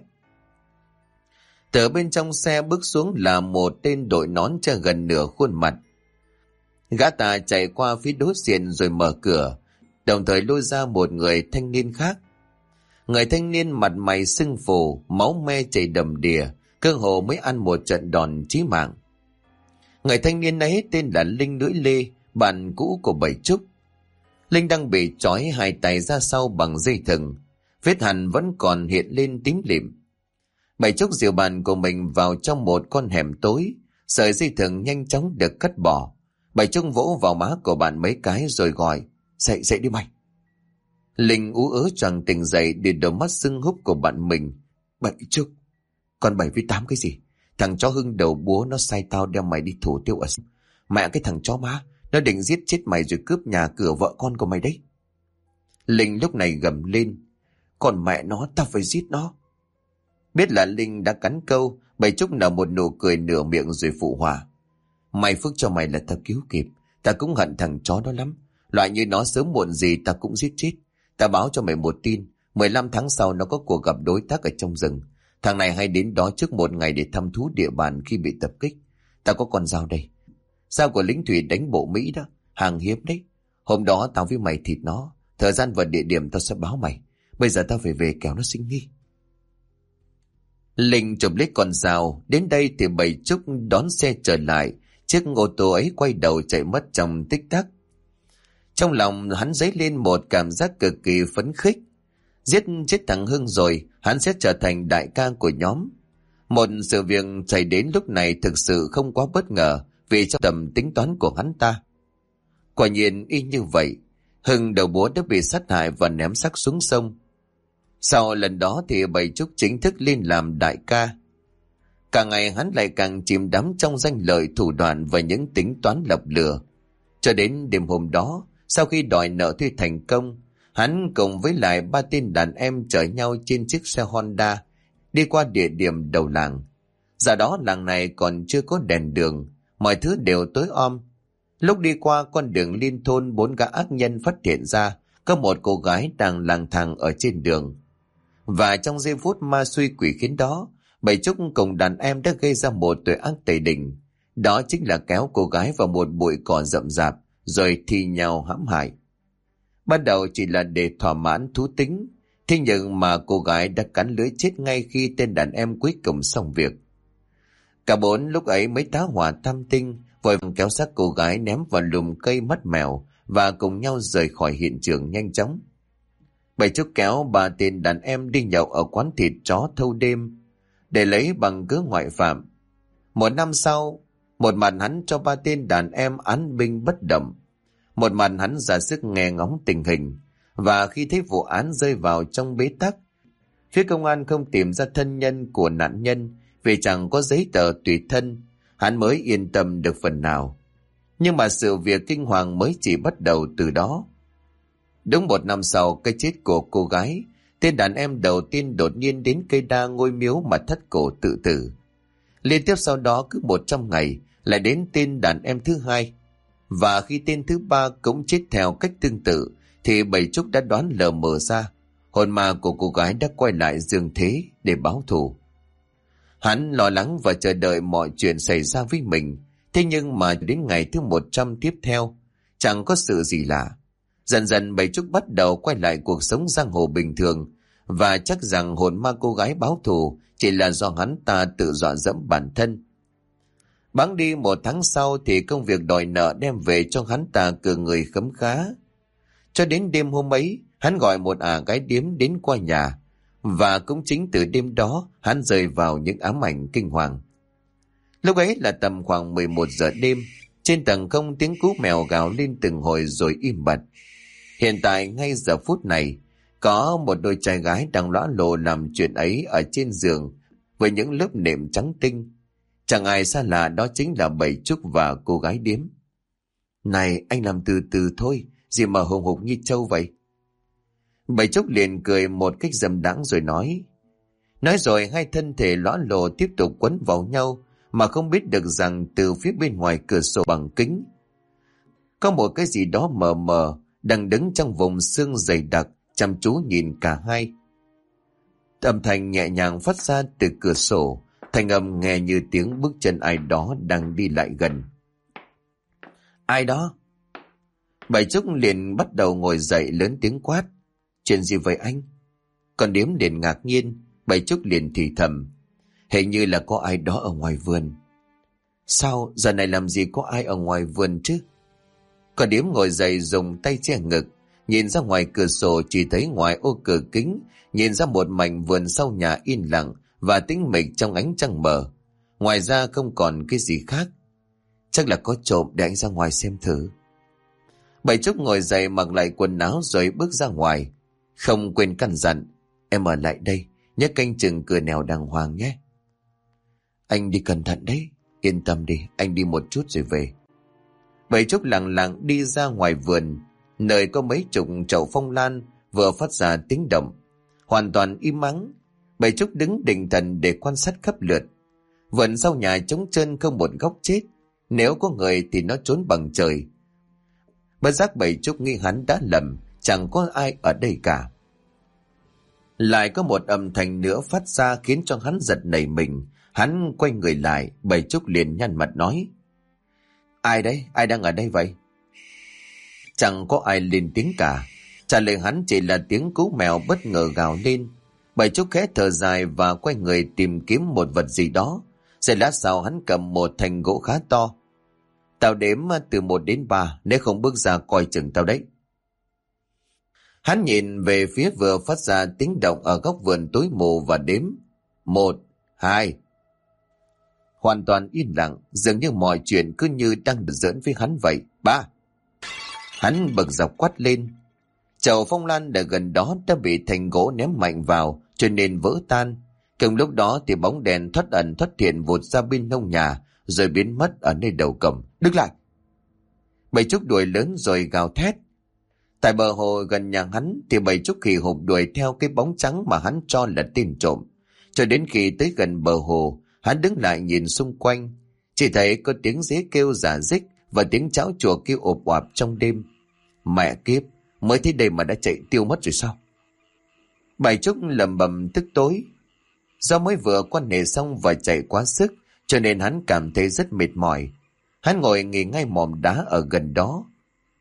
Từ bên trong xe bước xuống là một tên đội nón che gần nửa khuôn mặt. Gã ta chạy qua phía đối diện rồi mở cửa, đồng thời lôi ra một người thanh niên khác. Người thanh niên mặt mày sưng phù, máu me chảy đầm đìa, cơ hồ mới ăn một trận đòn chí mạng. Người thanh niên ấy tên là Linh Lưỡi Lê, bạn cũ của Bảy Trúc. Linh đang bị trói hai tay ra sau bằng dây thừng, vết hằn vẫn còn hiện lên tím lịm. Bảy Trúc dìu bạn của mình vào trong một con hẻm tối, sợi dây thừng nhanh chóng được cắt bỏ. Bảy Trúc vỗ vào má của bạn mấy cái rồi gọi, dậy dậy đi mày. Linh ú ớ choàng tỉnh dậy để đôi mắt sưng húp của bạn mình. Bảy Trúc, còn 7 với 8 cái gì? Thằng chó Hưng Đầu Búa nó sai tao đem mày đi thủ tiêu ở... Mẹ cái thằng chó má, nó định giết chết mày rồi cướp nhà cửa vợ con của mày đấy. Linh lúc này gầm lên, còn mẹ nó, tao phải giết nó. Biết là Linh đã cắn câu, Bảy Trúc nở một nụ cười nửa miệng rồi phụ họa. May phước cho mày là tao cứu kịp, ta cũng hận thằng chó đó lắm. Loại như nó sớm muộn gì ta cũng giết chết. Ta báo cho mày một tin, 15 tháng sau nó có cuộc gặp đối tác ở trong rừng. Thằng này hay đến đó trước một ngày để thăm thú địa bàn khi bị tập kích. Ta có con dao đây, dao của lính thủy đánh bộ Mỹ đó, hàng hiếm đấy. Hôm đó tao với mày thịt nó, thời gian và địa điểm tao sẽ báo mày. Bây giờ tao phải về kẻo nó sinh nghi. Linh chụp lấy con dao, đến đây thì Bảy Trúc đón xe trở lại. Chiếc ô tô ấy quay đầu chạy mất trong tích tắc. Trong lòng hắn dấy lên một cảm giác cực kỳ phấn khích. Giết chết thằng Hưng rồi, hắn sẽ trở thành đại ca của nhóm. Một sự việc xảy đến lúc này thực sự không quá bất ngờ, vì trong tầm tính toán của hắn ta. Quả nhiên y như vậy, Hưng Đầu Búa đã bị sát hại và ném xác xuống sông. Sau lần đó thì Bảy Trúc chính thức lên làm đại ca. Càng ngày hắn lại càng chìm đắm trong danh lợi, thủ đoạn và những tính toán lập lừa. Cho đến đêm hôm đó, sau khi đòi nợ thuê thành công, hắn cùng với lại 3 tên đàn em chở nhau trên chiếc xe Honda đi qua địa điểm đầu làng. Giờ đó làng này còn chưa có đèn đường, mọi thứ đều tối om. Lúc đi qua con đường liên thôn, 4 gã ác nhân phát hiện ra có một cô gái đang lang thang ở trên đường. Và trong giây phút ma xui quỷ khiến đó, Bảy Trúc cùng đàn em đã gây ra một tội ác tày đình. Đó chính là kéo cô gái vào một bụi cỏ rậm rạp rồi thi nhau hãm hại. Ban đầu chỉ là để thỏa mãn thú tính, Thế nhưng mà cô gái đã cắn lưới chết ngay khi tên đàn em cuối cùng xong việc. Cả bốn lúc ấy mới tá hỏa tam tinh, vội vàng kéo xác cô gái ném vào lùm cây mắt mèo và cùng nhau rời khỏi hiện trường nhanh chóng. Bảy Trúc kéo ba tên đàn em đi nhậu ở quán thịt chó thâu đêm để lấy bằng cớ ngoại phạm. Một năm sau, một mặt hắn cho ba tên đàn em án binh bất động, một mặt hắn ra sức nghe ngóng tình hình. Và khi thấy vụ án rơi vào trong bế tắc, phía công an không tìm ra thân nhân của nạn nhân vì chẳng có giấy tờ tùy thân, hắn mới yên tâm được phần nào. Nhưng mà sự việc kinh hoàng mới chỉ bắt đầu từ đó. Đúng một năm sau cái chết của cô gái, tên đàn em đầu tiên đột nhiên đến cây đa ngôi miếu mà thắt cổ tự tử. Liên tiếp sau đó cứ 100 ngày lại đến tên đàn em thứ hai. Và khi tên thứ ba cũng chết theo cách tương tự, thì Bảy Trúc đã đoán lờ mờ ra hồn ma của cô gái đã quay lại dương thế để báo thù. Hắn lo lắng và chờ đợi mọi chuyện xảy ra với mình. Thế nhưng mà đến ngày thứ 100 tiếp theo, chẳng có sự gì lạ. Dần dần Bảy Trúc bắt đầu quay lại cuộc sống giang hồ bình thường, và chắc rằng hồn ma cô gái báo thù chỉ là do hắn ta tự dọa dẫm bản thân. Bẵng đi 1 tháng sau thì công việc đòi nợ đem về cho hắn ta cờ người khấm khá. Cho đến đêm hôm ấy, hắn gọi một gái điếm đến qua nhà, và cũng chính từ đêm đó hắn rơi vào những ám ảnh kinh hoàng. Lúc ấy là tầm khoảng 11 giờ đêm, trên tầng không tiếng cú mèo gào lên từng hồi rồi im bặt. Hiện tại ngay giờ phút này, có một đôi trai gái đang lõa lồ làm chuyện ấy ở trên giường với những lớp nệm trắng tinh. Chẳng ai xa lạ, đó chính là Bảy Trúc và cô gái điếm. Này, anh làm từ từ thôi, gì mà hùng hục như trâu vậy? Bảy Trúc liền cười một cách dâm đãng rồi nói. Nói rồi hai thân thể lõa lồ tiếp tục quấn vào nhau, mà không biết được rằng từ phía bên ngoài cửa sổ bằng kính có một cái gì đó mờ mờ đang đứng trong vùng xương dày đặc, chăm chú nhìn cả hai. Âm thanh nhẹ nhàng phát ra từ cửa sổ, thanh âm nghe như tiếng bước chân ai đó đang đi lại gần. Ai đó? Bảy Trúc liền bắt đầu ngồi dậy lớn tiếng quát. Chuyện gì vậy anh? Còn điếm liền ngạc nhiên. Bảy Trúc liền thì thầm. Hình như là có ai đó ở ngoài vườn. Sao giờ này làm gì có ai ở ngoài vườn chứ? Còn điếm ngồi dậy dùng tay che ngực, nhìn ra ngoài cửa sổ, chỉ thấy ngoài ô cửa kính nhìn ra một mảnh vườn sau nhà yên lặng và tĩnh mịch trong ánh trăng mờ. Ngoài ra không còn cái gì khác. Chắc là có trộm, để anh ra ngoài xem thử. Bảy Trúc ngồi dậy mặc lại quần áo rồi bước ra ngoài, không quên căn dặn. Em ở lại đây, nhớ canh chừng cửa nẻo đàng hoàng nhé. Anh đi cẩn thận đấy. Yên tâm đi, anh đi một chút rồi về. Bảy Trúc lặng lặng đi ra ngoài vườn, nơi có mấy chục chậu phong lan vừa phát ra tiếng động. Hoàn toàn im ắng. Bảy Trúc đứng định thần để quan sát khắp lượt. Vườn sau nhà trống trơn không một góc chết. Nếu có người thì nó trốn bằng trời. Bất giác Bảy Trúc nghĩ hắn đã lầm, chẳng có ai ở đây cả. Lại có một âm thanh nữa phát ra khiến cho hắn giật nảy mình. Hắn quay người lại, Bảy Trúc liền nhăn mặt nói. Ai đấy? Ai đang ở đây vậy? Chẳng có ai lên tiếng cả. Trả lời hắn chỉ là tiếng cú mèo bất ngờ gào lên. Bảy Trúc khẽ thở dài và quay người tìm kiếm một vật gì đó. Rồi lát sau hắn cầm một thanh gỗ khá to. Tao đếm từ 1 đến 3, nếu không bước ra coi chừng tao đấy. Hắn nhìn về phía vừa phát ra tiếng động ở góc vườn tối mù và đếm. 1, 2. Hoàn toàn yên lặng, dường như mọi chuyện cứ như đang được giỡn với hắn vậy. 3. Hắn bật dọc quát lên. Chậu phong lan ở gần đó đã bị thành gỗ ném mạnh vào, cho nên vỡ tan. Cùng lúc đó thì bóng đèn thoát ẩn thoát hiện vụt ra bên hông nhà, rồi biến mất ở nơi đầu cổng. Đứng lại! Bảy Trúc đuổi lớn rồi gào thét. Tại bờ hồ gần nhà hắn thì Bảy Trúc hì hục đuổi theo cái bóng trắng mà hắn cho là tên trộm. Cho đến khi tới gần bờ hồ, hắn đứng lại nhìn xung quanh, chỉ thấy có tiếng dế kêu rả rích và tiếng cháo chùa kêu ộp oạp trong đêm. Mẹ kiếp, mới thấy đây mà đã chạy tiêu mất rồi sao? Bảy Trúc lầm bầm tức tối. Do mới vừa quan hệ xong và chạy quá sức, cho nên hắn cảm thấy rất mệt mỏi. Hắn ngồi nghỉ ngay mỏm đá ở gần đó.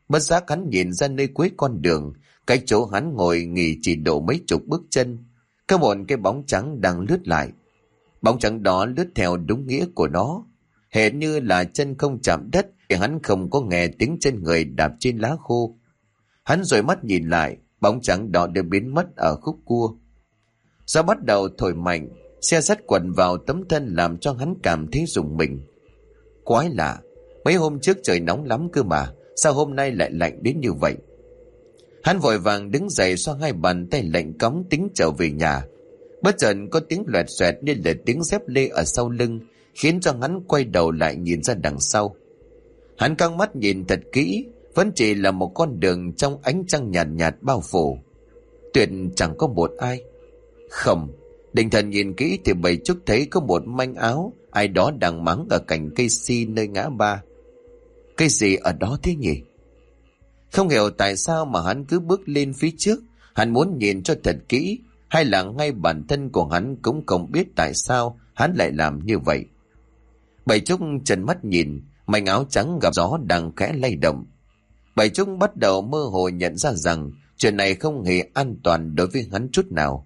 Bất giác hắn nhìn ra nơi cuối con đường, cái chỗ hắn ngồi nghỉ chỉ độ mấy chục bước chân, có một cái bóng trắng đang lướt lại. Bóng trắng đó lướt theo đúng nghĩa của nó, hệt như là chân không chạm đất, thì hắn không có nghe tiếng chân người đạp trên lá khô. Hắn dõi mắt nhìn lại, bóng trắng đó đã biến mất ở khúc cua. Gió bắt đầu thổi mạnh, xe sắt quần vào tấm thân làm cho hắn cảm thấy rùng mình. Quái lạ, mấy hôm trước trời nóng lắm cơ mà, sao hôm nay lại lạnh đến như vậy? Hắn vội vàng đứng dậy, xoa hai bàn tay lạnh cóng tính trở về nhà. Bất chợt có tiếng loẹt xoẹt như là tiếng dép lê ở sau lưng, khiến cho hắn quay đầu lại nhìn ra đằng sau. Hắn căng mắt nhìn thật kỹ, vẫn chỉ là một con đường trong ánh trăng nhạt nhạt bao phủ. Tuyệt chẳng có một ai. Không, định thần nhìn kỹ thì Bảy Trúc thấy có một manh áo ai đó đang mắng ở cạnh cây si nơi ngã ba. Cây gì ở đó thế nhỉ? Không hiểu tại sao mà hắn cứ bước lên phía trước. Hắn muốn nhìn cho thật kỹ, hay là ngay bản thân của hắn cũng không biết tại sao hắn lại làm như vậy. Bảy Trúc trần mắt nhìn, manh áo trắng gặp gió đang khẽ lay động. Bảy Trúc bắt đầu mơ hồ nhận ra rằng chuyện này không hề an toàn đối với hắn chút nào.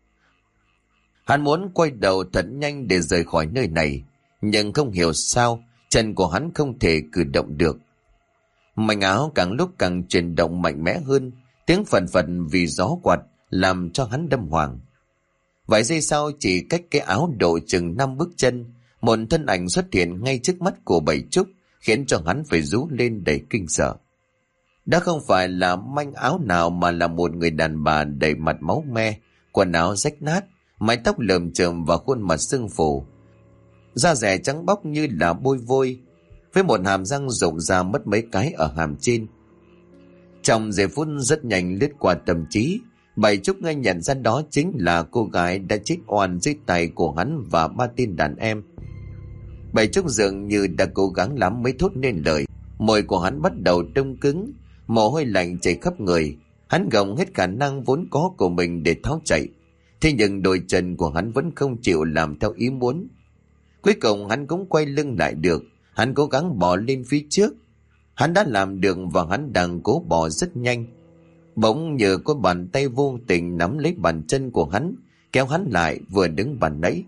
Hắn muốn quay đầu thật nhanh để rời khỏi nơi này, nhưng không hiểu sao chân của hắn không thể cử động được. Manh áo càng lúc càng chuyển động mạnh mẽ hơn, tiếng phần phật vì gió quạt làm cho hắn đâm hoàng. Vài giây sau, chỉ cách cái áo độ chừng 5 bước chân, một thân ảnh xuất hiện ngay trước mắt của Bảy Trúc, khiến cho hắn phải rú lên đầy kinh sợ. Đã không phải là manh áo nào mà là một người đàn bà đầy mặt máu me, quần áo rách nát, mái tóc lởm chởm và khuôn mặt sưng phù, da dẻ trắng bóc như là bôi vôi, với một hàm răng rụng ra mất mấy cái ở hàm trên. Trong giây phút rất nhanh lướt qua tâm trí, Bảy Trúc ngay nhận ra đó chính là cô gái đã chết oan dưới tay của hắn và 3 tên đàn em. Bảy Trúc dường như đã cố gắng lắm mới thốt nên lời. Môi của hắn bắt đầu đông cứng, mồ hôi lạnh chảy khắp người. Hắn gồng hết khả năng vốn có của mình để tháo chạy, thế nhưng đôi chân của hắn vẫn không chịu làm theo ý muốn. Cuối cùng hắn cũng quay lưng lại được. Hắn cố gắng bò lên phía trước. Hắn đã làm được và hắn đang cố bò rất nhanh. Bỗng nhờ có bàn tay vô tình nắm lấy bàn chân của hắn, kéo hắn lại vừa đứng bàn nãy.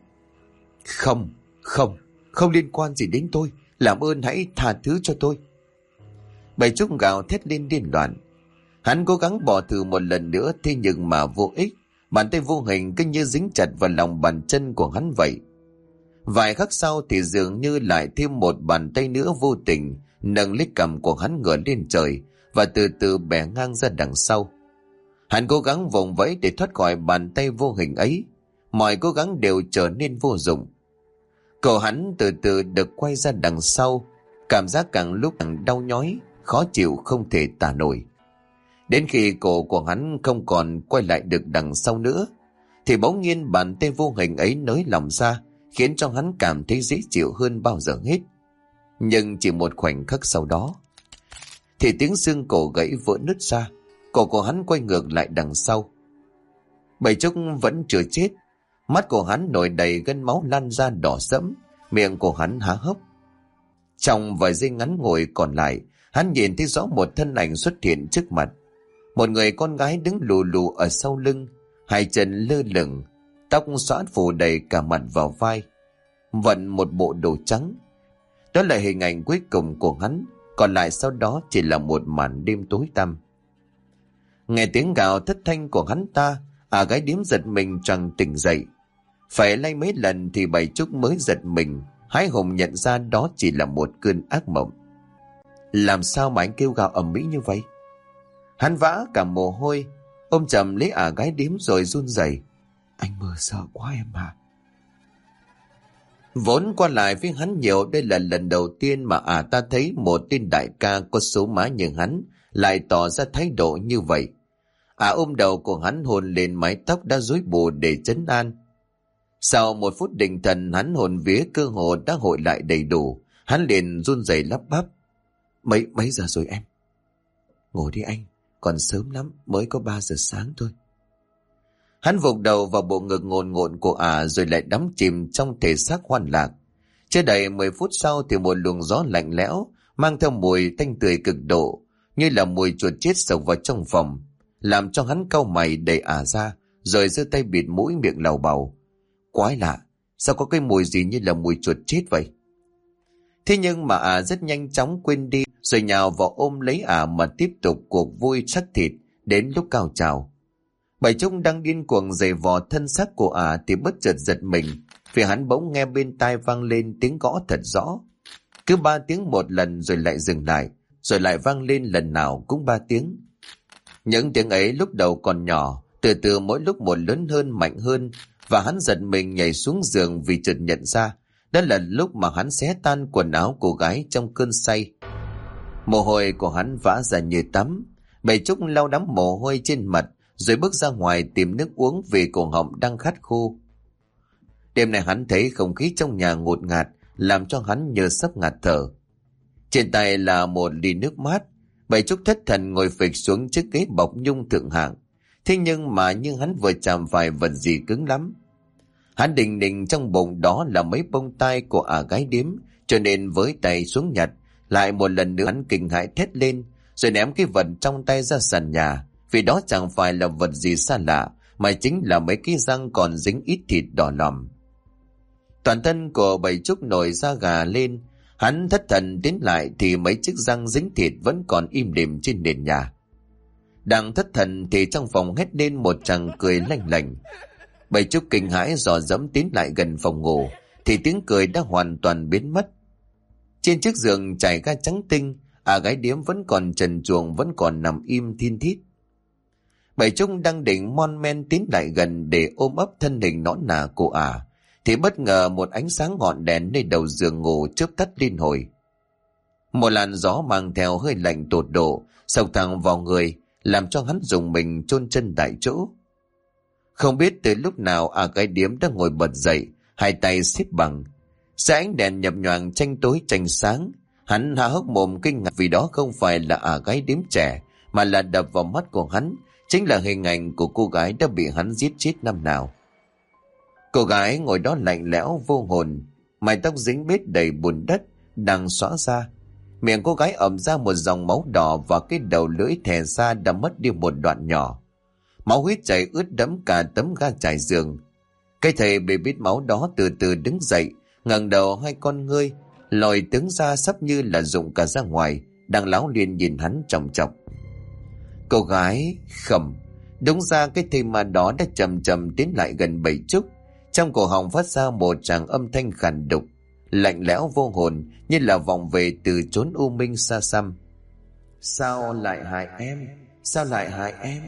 Không liên quan gì đến tôi. Làm ơn hãy tha thứ cho tôi. Bảy Trúc gào thét lên điên loạn. Hắn cố gắng bò thử một lần nữa, thế nhưng mà vô ích. Bàn tay vô hình cứ như dính chặt vào lòng bàn chân của hắn vậy. Vài khắc sau thì dường như lại thêm một bàn tay nữa vô tình nâng lấy cằm của hắn ngửa lên trời và từ từ bẻ ngang ra đằng sau. Hắn cố gắng vùng vẫy để thoát khỏi bàn tay vô hình ấy. Mọi cố gắng đều trở nên vô dụng. Cổ hắn từ từ được quay ra đằng sau, cảm giác càng lúc càng đau nhói, khó chịu không thể tả nổi. Đến khi cổ của hắn không còn quay lại được đằng sau nữa, thì bỗng nhiên bàn tay vô hình ấy nới lỏng ra, khiến cho hắn cảm thấy dễ chịu hơn bao giờ hết. Nhưng chỉ một khoảnh khắc sau đó, thì tiếng xương cổ gãy vỡ nứt ra, cổ của hắn quay ngược lại đằng sau. Bảy Trúc vẫn chưa chết, mắt của hắn nổi đầy gân máu lan ra đỏ sẫm, miệng của hắn há hốc. Trong vài giây ngắn ngủi còn lại, hắn nhìn thấy rõ một thân ảnh xuất hiện trước mặt. Một người con gái đứng lù lù ở sau lưng, hai chân lơ lửng, tóc xõa phủ đầy cả mặt vào vai, vận một bộ đồ trắng. Đó là hình ảnh cuối cùng của hắn, còn lại sau đó chỉ là một màn đêm tối tăm. Nghe tiếng gào thất thanh của hắn ta, gái điếm giật mình choàng tỉnh dậy. Phải lay mấy lần thì Bảy Trúc mới giật mình, hái hùng nhận ra đó chỉ là một cơn ác mộng. Làm sao mà anh kêu gào ầm ĩ như vậy? Hắn vã cả mồ hôi, ôm chầm lấy gái điếm rồi run rẩy. Anh mơ sợ quá em à. Vốn qua lại với hắn nhiều, đây là lần đầu tiên mà ta thấy một tên đại ca có số má như hắn lại tỏ ra thái độ như vậy. Ôm đầu của hắn hôn lên mái tóc đã rối bù để trấn an. Sau một phút định thần, hắn hồn vía cơ hồ đã hội lại đầy đủ. Hắn liền run rẩy lắp bắp. Mấy giờ rồi em? Ngủ đi anh, còn sớm lắm, mới có 3 giờ sáng thôi. Hắn vụt đầu vào bộ ngực ngồn ngộn của rồi lại đắm chìm trong thể xác hoan lạc. Chưa đầy 10 phút sau thì một luồng gió lạnh lẽo mang theo mùi tanh tươi cực độ như là mùi chuột chết sộc vào trong phòng, làm cho hắn cau mày đẩy ả ra, rồi giơ tay bịt mũi miệng lầu bầu. Quái lạ, sao có cái mùi gì như là mùi chuột chết vậy? Thế nhưng mà ả rất nhanh chóng quên đi, rồi nhào vào ôm lấy ả mà tiếp tục cuộc vui sắc thịt đến lúc cao trào. Bảy Trúc đang điên cuồng giày vò thân xác của ả thì bất chợt giật mình, vì hắn bỗng nghe bên tai vang lên tiếng gõ thật rõ. Cứ 3 tiếng một lần rồi lại dừng lại, rồi lại vang lên lần nào cũng 3 tiếng. Những tiếng ấy lúc đầu còn nhỏ, từ từ mỗi lúc một lớn hơn, mạnh hơn, và hắn giật mình nhảy xuống giường vì chợt nhận ra đó là lúc mà hắn xé tan quần áo cô gái trong cơn say. Mồ hôi của hắn vã ra như tắm. Bảy Trúc lau đám mồ hôi trên mặt rồi bước ra ngoài tìm nước uống vì cổ họng đang khát khô. Đêm nay hắn thấy không khí trong nhà ngột ngạt, làm cho hắn như sắp ngạt thở. Trên tay là một ly nước mát. Bảy Trúc thất thần ngồi phịch xuống chiếc ghế bọc nhung thượng hạng. Thế nhưng mà như hắn vừa chạm phải vật gì cứng lắm. Hắn định định trong bụng đó là mấy bông tai của ả gái điếm, cho nên với tay xuống nhặt. Lại một lần nữa hắn kinh hãi thét lên, rồi ném cái vật trong tay ra sàn nhà, vì đó chẳng phải là vật gì xa lạ, mà chính là mấy cái răng còn dính ít thịt đỏ lòm. Toàn thân của Bảy Trúc nổi da gà lên. Hắn thất thần tiến lại thì mấy chiếc răng dính thịt vẫn còn im lìm trên nền nhà. Đang thất thần thì trong phòng hét lên một tràng cười lanh lảnh. Bảy Trúc kinh hãi dò dẫm tiến lại gần phòng ngủ thì tiếng cười đã hoàn toàn biến mất. Trên chiếc giường trải ga trắng tinh, gái điếm vẫn còn trần truồng, vẫn còn nằm im thin thít. Bảy Trúc đang định mon men tiến lại gần để ôm ấp thân hình nõn nà của ả, thì bất ngờ một ánh sáng ngọn đèn nơi đầu giường ngủ chớp tắt liên hồi. Một làn gió mang theo hơi lạnh tột độ xộc thẳng vào người, làm cho hắn dùng mình chôn chân tại chỗ. Không biết từ lúc nào gái điếm đã ngồi bật dậy, hai tay xếp bằng. Dưới ánh đèn nhập nhoàng tranh tối tranh sáng, hắn há hốc mồm kinh ngạc vì đó không phải là gái điếm trẻ, mà là đập vào mắt của hắn chính là hình ảnh của cô gái đã bị hắn giết chết năm nào. Cô gái ngồi đó lạnh lẽo vô hồn, mái tóc dính bết đầy bùn đất đang xõa ra. Miệng cô gái ẩm ra một dòng máu đỏ, và cái đầu lưỡi thè ra đã mất đi một đoạn nhỏ. Máu huyết chảy ướt đẫm cả tấm ga trải giường. Cái thầy bị bít máu đó từ từ đứng dậy, ngẩng đầu, hai con ngươi lòi tướng ra sắp như là rụng cả ra ngoài, đang láo liên nhìn hắn chòng chọc. Cô gái khẩm. Đúng ra cái thây ma đó đã chậm chậm tiến lại gần Bảy Trúc. Trong cổ họng phát ra một tràng âm thanh khàn đục, lạnh lẽo vô hồn, như là vọng về từ chốn u minh xa xăm. Sao lại hại em? Sao lại hại em?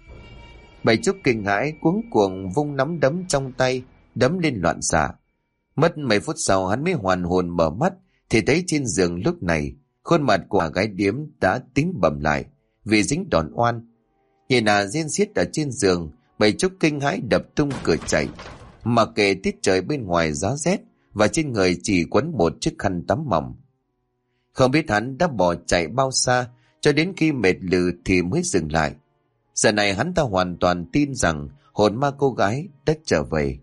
Bảy Trúc kinh hãi cuống cuồng vung nắm đấm trong tay, đấm lên loạn xạ. Mất mấy phút sau hắn mới hoàn hồn mở mắt, thì thấy trên giường lúc này khuôn mặt của gái điếm đã tím bầm lại vì dính đòn oan. Nhìn riêng xiết ở trên giường, Bảy Trúc kinh hãi đập tung cửa chạy. Mặc kệ tiết trời bên ngoài giá rét, và trên người chỉ quấn một chiếc khăn tắm mỏng. Không biết hắn đã bỏ chạy bao xa, cho đến khi mệt lử thì mới dừng lại. Giờ này hắn ta hoàn toàn tin rằng hồn ma cô gái đã trở về.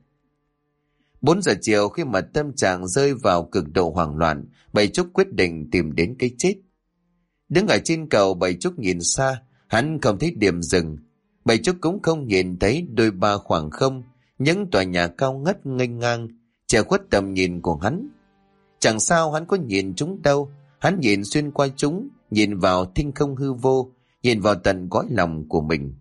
4 giờ chiều, khi mà tâm trạng rơi vào cực độ hoảng loạn, Bảy Trúc quyết định tìm đến cái chết. Đứng ở trên cầu, Bảy Trúc nhìn xa, hắn không thấy điểm dừng. Bảy Trúc cũng không nhìn thấy đôi ba khoảng không, những tòa nhà cao ngất nghênh ngang che khuất tầm nhìn của hắn. Chẳng sao hắn có nhìn chúng đâu, hắn nhìn xuyên qua chúng, nhìn vào thinh không hư vô, nhìn vào tận cõi lòng của mình.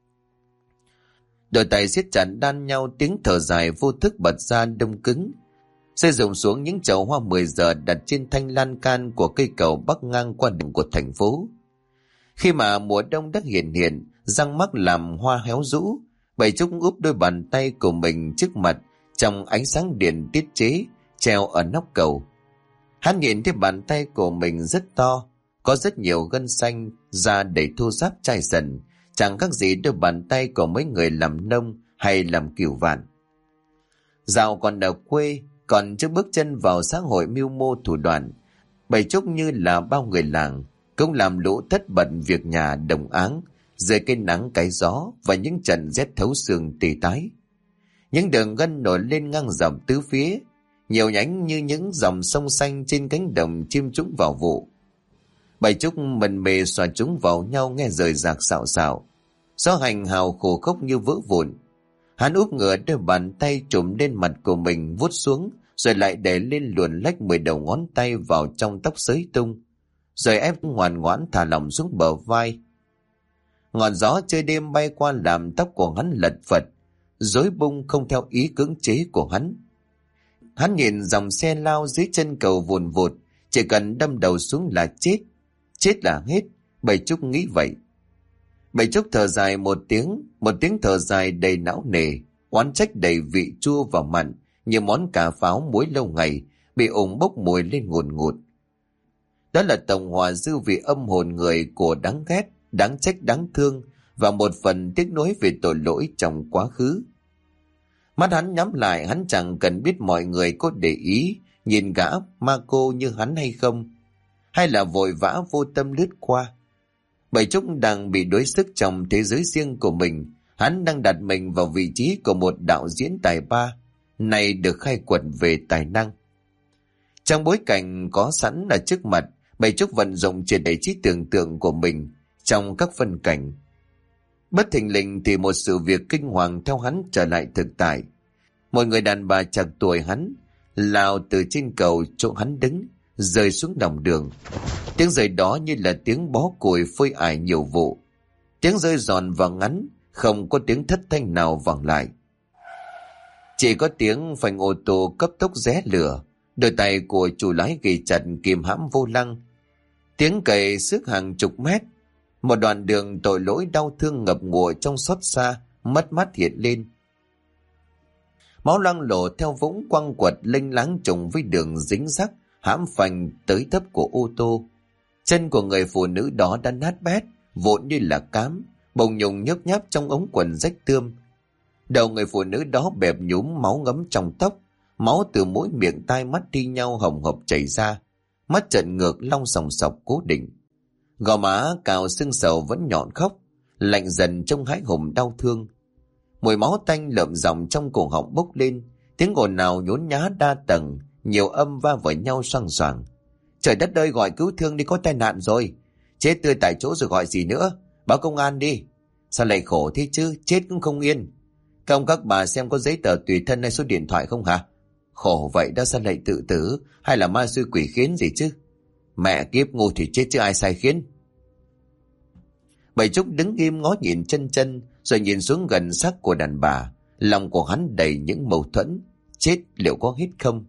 Đôi tay siết chặt đan nhau, tiếng thở dài vô thức bật ra đông cứng. Rơi rụng xuống những chậu hoa 10 giờ đặt trên thanh lan can của cây cầu bắc ngang qua đường của thành phố. Khi mà mùa đông đã hiện, răng mắc làm hoa héo rũ, Bảy Trúc úp đôi bàn tay của mình trước mặt trong ánh sáng điện tiết chế treo ở nóc cầu. Hắn nhìn thấy bàn tay của mình rất to, có rất nhiều gân xanh, da đầy thô ráp chai sần, chẳng khác gì đôi bàn tay của mấy người làm nông hay làm cừu vạn. Dạo còn ở quê, còn chưa bước chân vào xã hội mưu mô thủ đoạn, Bảy Trúc như là bao người làng cũng làm lũ tất bận việc nhà đồng áng dưới cây nắng cái gió và những trận rét thấu xương tê tái. Những đường gân nổi lên ngang dọc tứ phía, nhiều nhánh như những dòng sông xanh trên cánh đồng chim trũng vào vụ. Bảy Trúc mần mê xoa chúng vào nhau nghe rời rạc xạo xạo. Gió hành hào khổ khốc như vỡ vụn. Hắn úp ngửa đôi bàn tay trùm lên mặt của mình vuốt xuống, rồi lại để lên luồn lách 10 đầu ngón tay vào trong tóc xới tung, rồi ép ngoan ngoãn thả lỏng xuống bờ vai. Ngọn gió chơi đêm bay qua làm tóc của hắn lật phật, rối bung không theo ý cưỡng chế của hắn. Hắn nhìn dòng xe lao dưới chân cầu vùn vụt, chỉ cần đâm đầu xuống là chết, chết là hết. Bảy Trúc nghĩ vậy. Bảy Trúc thở dài một tiếng thở dài đầy não nề, oán trách đầy vị chua và mặn, như món cà pháo muối lâu ngày bị ủng bốc mùi lên ngùn ngụt. Đó là tổng hòa dư vị âm hồn người của đáng ghét, đáng trách, đáng thương và một phần tiếc nuối về tội lỗi trong quá khứ. Mắt hắn nhắm lại, hắn chẳng cần biết mọi người có để ý nhìn gã ma cô như hắn hay không, hay là vội vã vô tâm lướt qua. Bảy Trúc đang bị đuối sức trong thế giới riêng của mình. Hắn đang đặt mình vào vị trí của một đạo diễn tài ba, này được khai quật về tài năng. Trong bối cảnh có sẵn ở trước mặt, Bảy Trúc vận dụng triệt để trí tưởng tượng của mình trong các phân cảnh. Bất thình lình thì một sự việc kinh hoàng theo hắn trở lại thực tại. Một người đàn bà chạc tuổi hắn lao từ trên cầu chỗ hắn đứng, rơi xuống lòng đường. Tiếng rơi đó như là tiếng bó củi phơi ải nhiều vụ. Tiếng rơi giòn và ngắn, không có tiếng thất thanh nào vẳng lại. Chỉ có tiếng phanh ô tô cấp tốc rẽ lửa, đôi tay của chủ lái ghi chặt kìm hãm vô lăng. Tiếng cày xước hàng chục mét. Một đoạn đường tội lỗi đau thương ngập ngụa trong xót xa, mất mát hiện lên. Máu loang lổ theo vũng quăng quật lênh láng trùng với đường dính rắc hãm phanh tới thấp của ô tô. Chân của người phụ nữ đó đã nát bét, vụn như là cám, bồng nhùng nhấp nháp trong ống quần rách tươm. Đầu người phụ nữ đó bẹp nhúm, máu ngấm trong tóc, máu từ mũi miệng tai mắt thi nhau hồng hộc chảy ra, mắt trợn ngược long sòng sọc cố định. Gò má cào sưng sầu vẫn nhọn khóc, lạnh dần trong hãi hùng đau thương. Mùi máu tanh lợm giọng trong cổ họng bốc lên, tiếng ồn ào nhốn nhá đa tầng, nhiều âm va vào nhau xoang xoàng. Trời đất ơi, gọi cứu thương đi, có tai nạn rồi. Chết tươi tại chỗ rồi gọi gì nữa, báo công an đi. Sao lại khổ thế chứ, chết cũng không yên. Các ông các bà xem có giấy tờ tùy thân hay số điện thoại không hả? Khổ vậy đó, sao lại tự tử, hay là ma xui quỷ khiến gì chứ? Mẹ kiếp, ngu thì chết chứ ai sai khiến. Bảy Trúc đứng im ngó nhìn chân rồi nhìn xuống gần xác của đàn bà. Lòng của hắn đầy những mâu thuẫn. Chết liệu có hết không?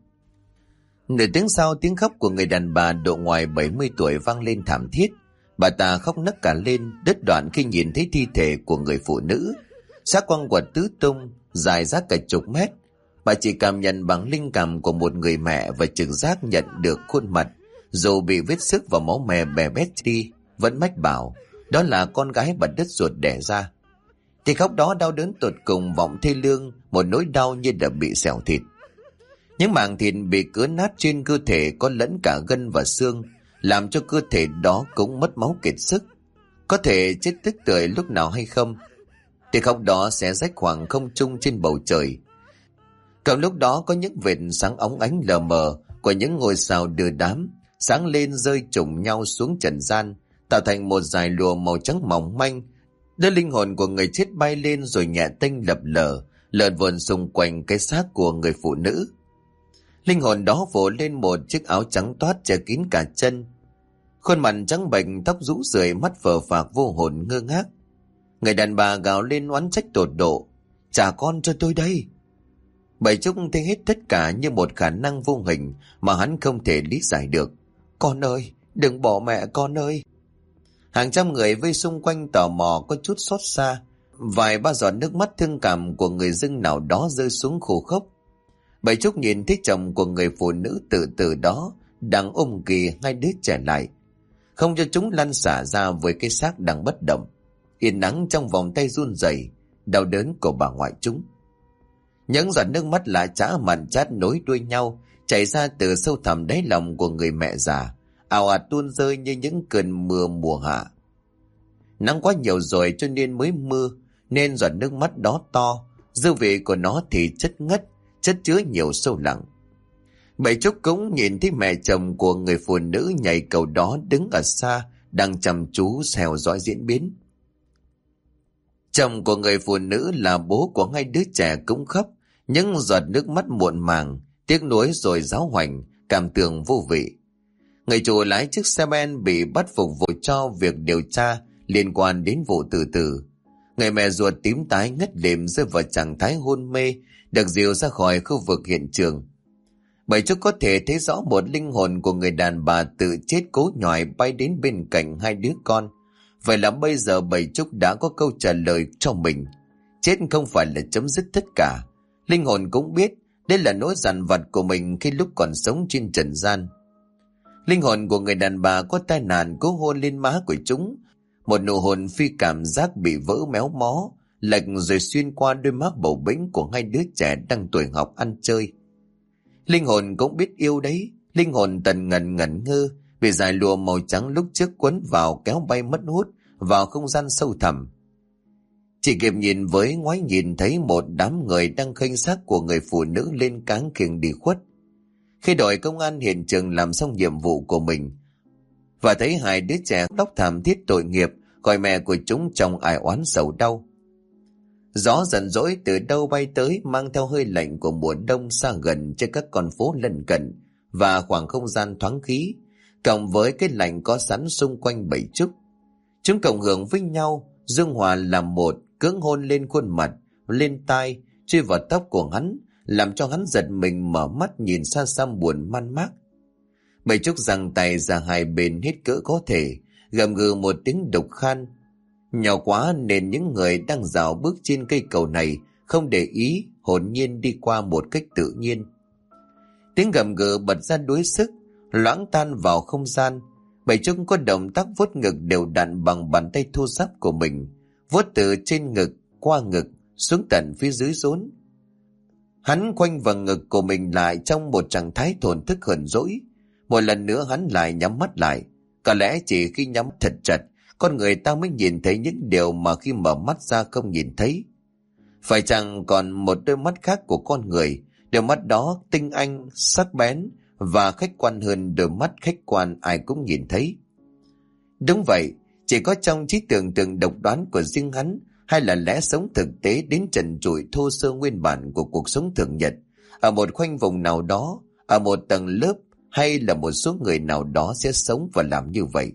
Nửa tiếng sau, tiếng khóc của người đàn bà độ ngoài 70 tuổi vang lên thảm thiết. Bà ta khóc nấc cả lên, đứt đoạn khi nhìn thấy thi thể của người phụ nữ. Xác quăng quật tứ tung, dài rác cả chục mét. Bà chỉ cảm nhận bằng linh cảm của một người mẹ và trực giác nhận được khuôn mặt, dù bị vết xước và máu me bè bét đi, vẫn mách bảo đó là con gái bà đứt ruột đẻ ra. Thì khóc đó đau đớn tột cùng, vọng thê lương, một nỗi đau như đã bị xẻo thịt. Những mảng thịt bị cứa nát trên cơ thể có lẫn cả gân và xương, làm cho cơ thể đó cũng mất máu kiệt sức, có thể chết tức tưởi lúc nào hay không. Thì khóc đó sẽ rách khoảng không trung trên bầu trời. Cầm lúc đó có những vệt sáng óng ánh lờ mờ của những ngôi sao đưa đám sáng lên rơi trùng nhau xuống trần gian, tạo thành một dải lụa màu trắng mỏng manh, đưa linh hồn của người chết bay lên rồi nhẹ tênh lập lờ, lượn vờn xung quanh cái xác của người phụ nữ. Linh hồn đó vỗ lên một chiếc áo trắng toát che kín cả chân, khuôn mặt trắng bệch, tóc rũ rượi, mắt phờ phạc vô hồn ngơ ngác. Người đàn bà gào lên oán trách tột độ: "Trả con cho tôi đây!" Bảy Trúc thấy hết tất cả như một khả năng vô hình mà hắn không thể lý giải được. "Con ơi, đừng bỏ mẹ con ơi!" Hàng trăm người vây xung quanh tò mò, có chút xót xa. Vài ba giọt nước mắt thương cảm của người dân nào đó rơi xuống khô khốc. Bảy Trúc nhìn thấy chồng của người phụ nữ tự tử đó đang ôm ghì hai đứa trẻ lại, không cho chúng lăn xả ra với cái xác đang bất động, yên nắng trong vòng tay run rẩy, đau đớn của bà ngoại chúng. Những giọt nước mắt lạ chã mặn chát nối đuôi nhau chảy ra từ sâu thẳm đáy lòng của người mẹ già, ào ạt tuôn rơi như những cơn mưa mùa hạ. Nắng quá nhiều rồi cho nên mới mưa, nên giọt nước mắt đó to, dư vị của nó thì chất ngất, chất chứa nhiều sâu lặng. Bảy Trúc cũng nhìn thấy mẹ chồng của người phụ nữ nhảy cầu đó đứng ở xa, đang chăm chú theo dõi diễn biến. Chồng của người phụ nữ là bố của hai đứa trẻ cũng khóc, những giọt nước mắt muộn màng, tiếc nuối rồi giáo hoành, cảm tưởng vô vị. Người chủ lái chiếc xe ben bị bắt phục vụ cho việc điều tra liên quan đến vụ tự tử. Người mẹ ruột tím tái ngất lịm rơi vào trạng thái hôn mê, được dìu ra khỏi khu vực hiện trường. Bảy Trúc có thể thấy rõ một linh hồn của người đàn bà tự chết cố nhòi bay đến bên cạnh hai đứa con. Vậy là bây giờ Bảy Trúc đã có câu trả lời cho mình. Chết không phải là chấm dứt tất cả. Linh hồn cũng biết đây là nỗi dằn vặt của mình khi lúc còn sống trên trần gian. Linh hồn của người đàn bà có tai nạn cố hôn lên má của chúng. Một nụ hôn phi cảm giác bị vỡ méo mó, lệch rồi xuyên qua đôi mắt bầu bĩnh của hai đứa trẻ đang tuổi học ăn chơi. Linh hồn cũng biết yêu đấy. Linh hồn tần ngần ngẩn ngơ vì dải lụa màu trắng lúc trước quấn vào kéo bay mất hút vào không gian sâu thẳm. Chỉ kịp nhìn với ngoái nhìn thấy một đám người đang khênh xác của người phụ nữ lên cáng khiêng đi khuất. Khi đội công an hiện trường làm xong nhiệm vụ của mình và thấy hai đứa trẻ khóc thảm thiết tội nghiệp, gọi mẹ của chúng trong ai oán sầu đau. Gió giận dỗi từ đâu bay tới, mang theo hơi lạnh của mùa đông xa gần trên các con phố lân cận và khoảng không gian thoáng khí, cộng với cái lạnh có sẵn xung quanh Bảy Trúc. Chúng cộng hưởng với nhau, dung hòa làm một, cưỡng hôn lên khuôn mặt, lên tai, chui vào tóc của hắn, làm cho hắn giật mình mở mắt nhìn xa xăm buồn man mác. Bảy Trúc giằng tay ra hai bên hết cỡ có thể, gầm gừ một tiếng đục khan. Nhỏ quá nên những người đang dạo bước trên cây cầu này không để ý, hồn nhiên đi qua một cách tự nhiên. Tiếng gầm gừ bật ra đuối sức, loãng tan vào không gian. Bảy Trúc có động tác vuốt ngực đều đặn bằng bàn tay thô ráp của mình, vuốt từ trên ngực qua ngực xuống tận phía dưới rốn. Hắn quanh vầng ngực của mình lại trong một trạng thái thổn thức hờn dỗi. Một lần nữa hắn lại nhắm mắt lại. Có lẽ chỉ khi nhắm thật chặt, con người ta mới nhìn thấy những điều mà khi mở mắt ra không nhìn thấy. Phải chăng còn một đôi mắt khác của con người, đôi mắt đó tinh anh, sắc bén và khách quan hơn đôi mắt khách quan ai cũng nhìn thấy. Đúng vậy, chỉ có trong trí tưởng tượng độc đoán của riêng hắn, hay là lẽ sống thực tế đến trần trụi thô sơ nguyên bản của cuộc sống thường nhật, ở một khoanh vùng nào đó, ở một tầng lớp, hay là một số người nào đó sẽ sống và làm như vậy.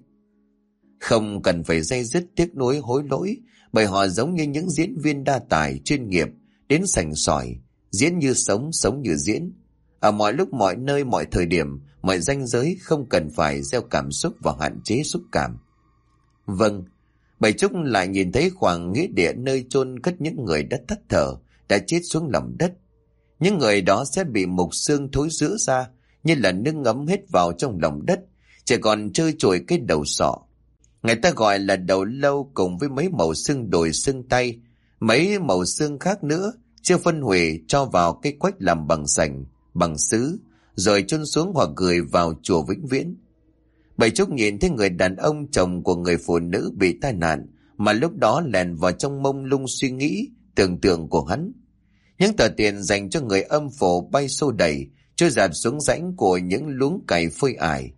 Không cần phải day dứt tiếc nuối hối lỗi, bởi họ giống như những diễn viên đa tài chuyên nghiệp, đến sành sỏi, diễn như sống, sống như diễn. Ở mọi lúc mọi nơi mọi thời điểm, mọi ranh giới không cần phải gieo cảm xúc và hạn chế xúc cảm. Vâng, Bảy Trúc lại nhìn thấy khoảng nghĩa địa nơi chôn cất những người đã tắt thở, đã chết xuống lòng đất. Những người đó sẽ bị mục xương thối rữa ra, như là nước ngấm hết vào trong lòng đất, chỉ còn trơ trụi cái đầu sọ. Người ta gọi là đầu lâu, cùng với mấy màu xương đùi xương tay, mấy màu xương khác nữa, chưa phân hủy cho vào cái quách làm bằng sành, bằng sứ, rồi chôn xuống hoặc gửi vào chùa vĩnh viễn. Bảy Trúc nhìn thấy người đàn ông chồng của người phụ nữ bị tai nạn, mà lúc đó lèn vào trong mông lung suy nghĩ, tưởng tượng của hắn. Những tờ tiền dành cho người âm phủ bay xô đẩy, trôi dạt xuống rãnh của những luống cày phơi ải.